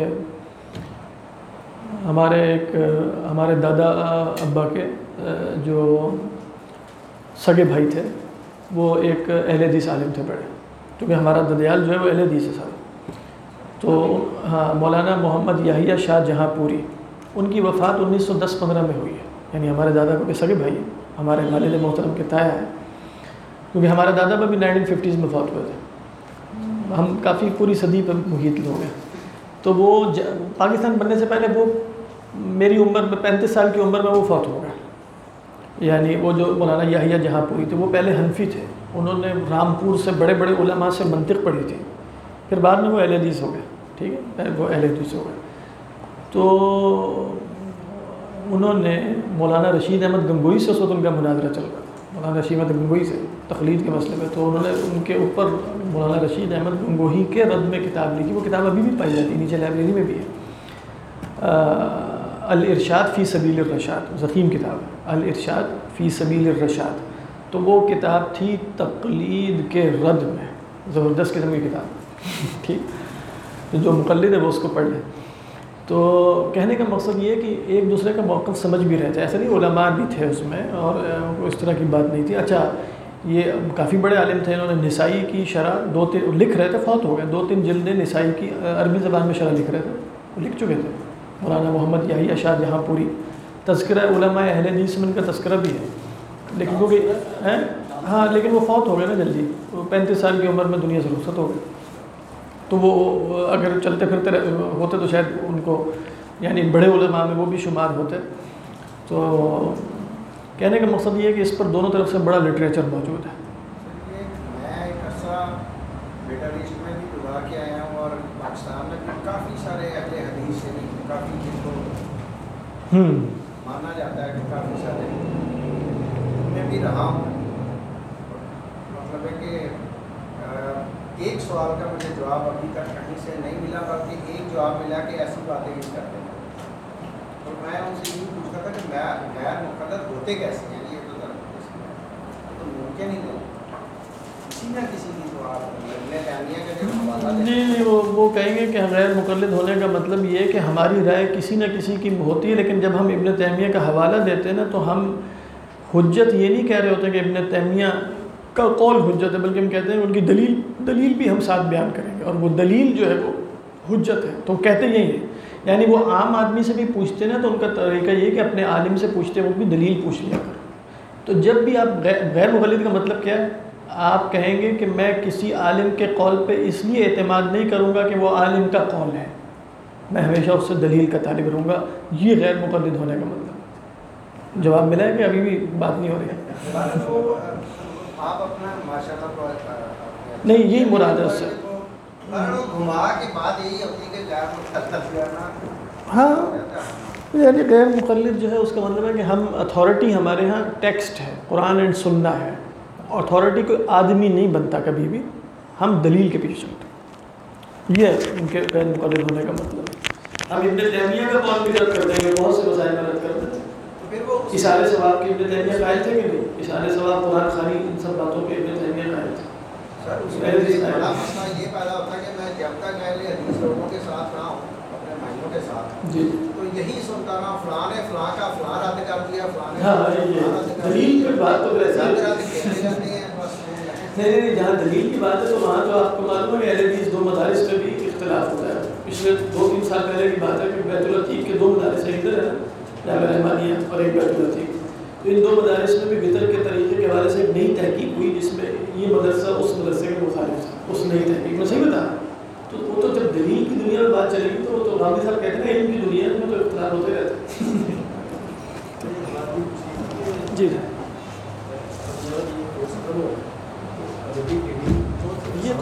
ہمارے دادا ابا کے جو سگے بھائی تھے وہ ایک اہل حدیث عالم تھے بڑے، کیونکہ ہمارا ددیال جو ہے وہ اہل حدیث ہے سارا. تو ہاں مولانا محمد یحییٰ شاہ جہاں پوری، ان کی وفات 1910-15 میں ہوئی ہے. یعنی ہمارے دادا کے سگے بھائی ہیں، ہمارے والد محترم کے تایا ہیں، کیونکہ ہمارے دادا بھی 1950s میں فوت ہوئے تھے. ہم کافی پوری صدی پہ محیط لوگ ہیں. تو وہ پاکستان بننے سے پہلے وہ میری عمر میں 35 سال کی عمر میں وہ فوت ہو گئے. یعنی وہ جو مولانا یحییٰ جہاں پوری تھے وہ پہلے حنفی تھے، انہوں نے رامپور سے بڑے بڑے علماء سے منطق پڑھی تھی، پھر بعد میں وہ اہل حدیث ہو گئے. ٹھیک ہے، وہ اہل حدیث ہو گئے. تو انہوں نے مولانا رشید احمد گنگوئی سے، اس وقت ان کا مناظرہ چل رہا تھا، مولانا رشید احمد گنگوئی سے تقلید کے مسئلے میں. تو انہوں نے ان کے اوپر مولانا رشید احمد گنگوئی کے رد میں کتاب لکھی. وہ کتاب ابھی بھی پائی جاتی ہے، نیچے لائبریری میں بھی ہے، الارشاد فی سبیل الرشاد، ضخیم کتاب ہے، الارشاد فی سبیل الرشاد. تو وہ کتاب تھی تقلید کے رد میں، زبردست قسم کی کتاب. ٹھیک، جو مقلد ہے وہ اس کو پڑھ لے. تو کہنے کا مقصد یہ ہے کہ ایک دوسرے کا موقف سمجھ بھی رہتا ہے، ایسا نہیں، علماء بھی تھے اس میں اور اس طرح کی بات نہیں تھی. اچھا یہ کافی بڑے عالم تھے، انہوں نے نسائی کی شرح 2-3 لکھ رہے تھے، فوت ہو گئے. 2-3 جلدیں نسائی کی عربی زبان میں شرح لکھ رہے تھے، وہ لکھ چکے تھے. مولانا محمد یحییٰ شاہ جہاں پوری، تذکرہ علماء اہل حدیث میں ان کا تذکرہ بھی ہے، لیکن کیونکہ ہاں لیکن وہ فوت ہو گئے نا جلدی، 35 سال کی عمر میں دنیا سے رخصت ہو گئے. تو وہ اگر چلتے پھرتے ہوتے تو شاید ان کو، یعنی بڑے علماء میں وہ بھی شمار ہوتے. تو کہنے کا مقصد یہ ہے کہ اس پر دونوں طرف سے بڑا لٹریچر موجود ہے. میں ایک عرصہ مڈل ایسٹ میں بھی گزار کے آیا ہوں، اور پاکستان میں بھی کافی سارے اہل حدیث سے کافی جن کو مانا جاتا ہے کہ کافی سارے میں بھی رہا ہوں. مطلب ہے کہ ایک سوال کا مجھے جواب ابھی تک کہیں سے نہیں ملا، بلکہ ایک جواب ملا کہ ایسی باتیں نہیں کرتے ہیں. اور میں ان سے یہ پوچھتا تھا کہ غیر مقلد ہوتے کیسے ہیں، یہ تو ممکن ہی نہیں. کسی نہ کسی کی تو آپ نہیں وہ کہیں گے کہ غیر مقلد ہونے کا مطلب یہ ہے کہ ہماری رائے کسی نہ کسی کی ہوتی ہے، لیکن جب ہم ابن تیمیہ کا حوالہ دیتے ہیں نا تو ہم حجت یہ نہیں کہہ رہے ہوتے کہ ابن تیمیہ کا قول حجت ہے، بلکہ ہم کہتے ہیں ان کی دلیل بھی ہم ساتھ بیان کریں گے، اور وہ دلیل جو ہے وہ حجت ہے. تو کہتے یہی ہیں، یعنی وہ عام آدمی سے بھی پوچھتے نا تو ان کا طریقہ یہ ہے کہ اپنے عالم سے پوچھتے وہ بھی دلیل پوچھ لیا کرو. تو جب بھی آپ غیر مقلد کا مطلب کیا ہے، آپ کہیں گے کہ میں کسی عالم کے قول پہ اس لیے اعتماد نہیں کروں گا کہ وہ عالم کا قول ہے، میں ہمیشہ اس سے دلیل کا طالب رہوں گا. یہ غیر مقلد ہونے کا مطلب. جواب ملا ہے کہ ابھی بھی بات نہیں ہو رہی ہے؟ آپ اپنا ماشاءاللہ نہیں یہی مراد ہے اس سے. گھما کے بات یہی ہوتی ہے کہ غیر مقلد. ہاں یعنی غیر مقلد جو ہے اس کا مطلب ہے کہ ہم اتھارٹی ہمارے ہاں ٹیکسٹ ہے، قرآن اینڈ سننا ہے. اتھارٹی کوئی آدمی نہیں بنتا کبھی بھی، ہم دلیل کے پیچھے چلتے ہیں. یہ ہے ان کے غیر مقلد ہونے کا مطلب. ہم ابن تیمیہ کا قول بھی رد کرتے ہیں، بہت سے مسائل میں رد کرتے ہیں. اشارے ثواب کے ابن تیمیہ قائل تھے کہ نہیں؟ اشارے ثواب، قرآن خوانی، ان سب باتوں کے ابن تیمیہ قائل تھے. سر اس میں بڑا مسئلہ یہ پیدا ہوتا ہے کہ میں جب تک اہل حدیث لوگوں کے ساتھ رہا ہوں، اپنے مائنوں کے ساتھ، جی تو یہی سنتا رہا فلاں نے فلاں کا فلاں رد کر دیا فلاں نے ہاں یہ دلیل کی بات تو ویسے رد رد کہتے جاتے ہیں بس نہیں جہاں دلیل کی بات ہے تو وہاں تو آپ کو معلوم ہے اہل حدیث 2 مدارس میں بھی اختلاف ہوتا ہے. پچھلے 2-3 سال پہلے کی بات ہے کہ بیت العتیق کے 2 مدارس ہیں ادھر ہے جامعہ رحمانیہ اور ایک بیت العتیق. تو ان 2 مدارس میں بھی وطر کے طریقے کے حوالے سے ایک نئی تحقیق ہوئی جس میں یہ مدرسہ اس مدرسے کے مخالف تھا اس نئی تحقیق میں. صحیح بتا تو وہ تو جب دلیل کی دنیا میں بات چلے گی تو وہ تو غامدی صاحب کہتے ہیں علم کی دنیا میں تو اختلاف ہوتے رہتے ہیں. جی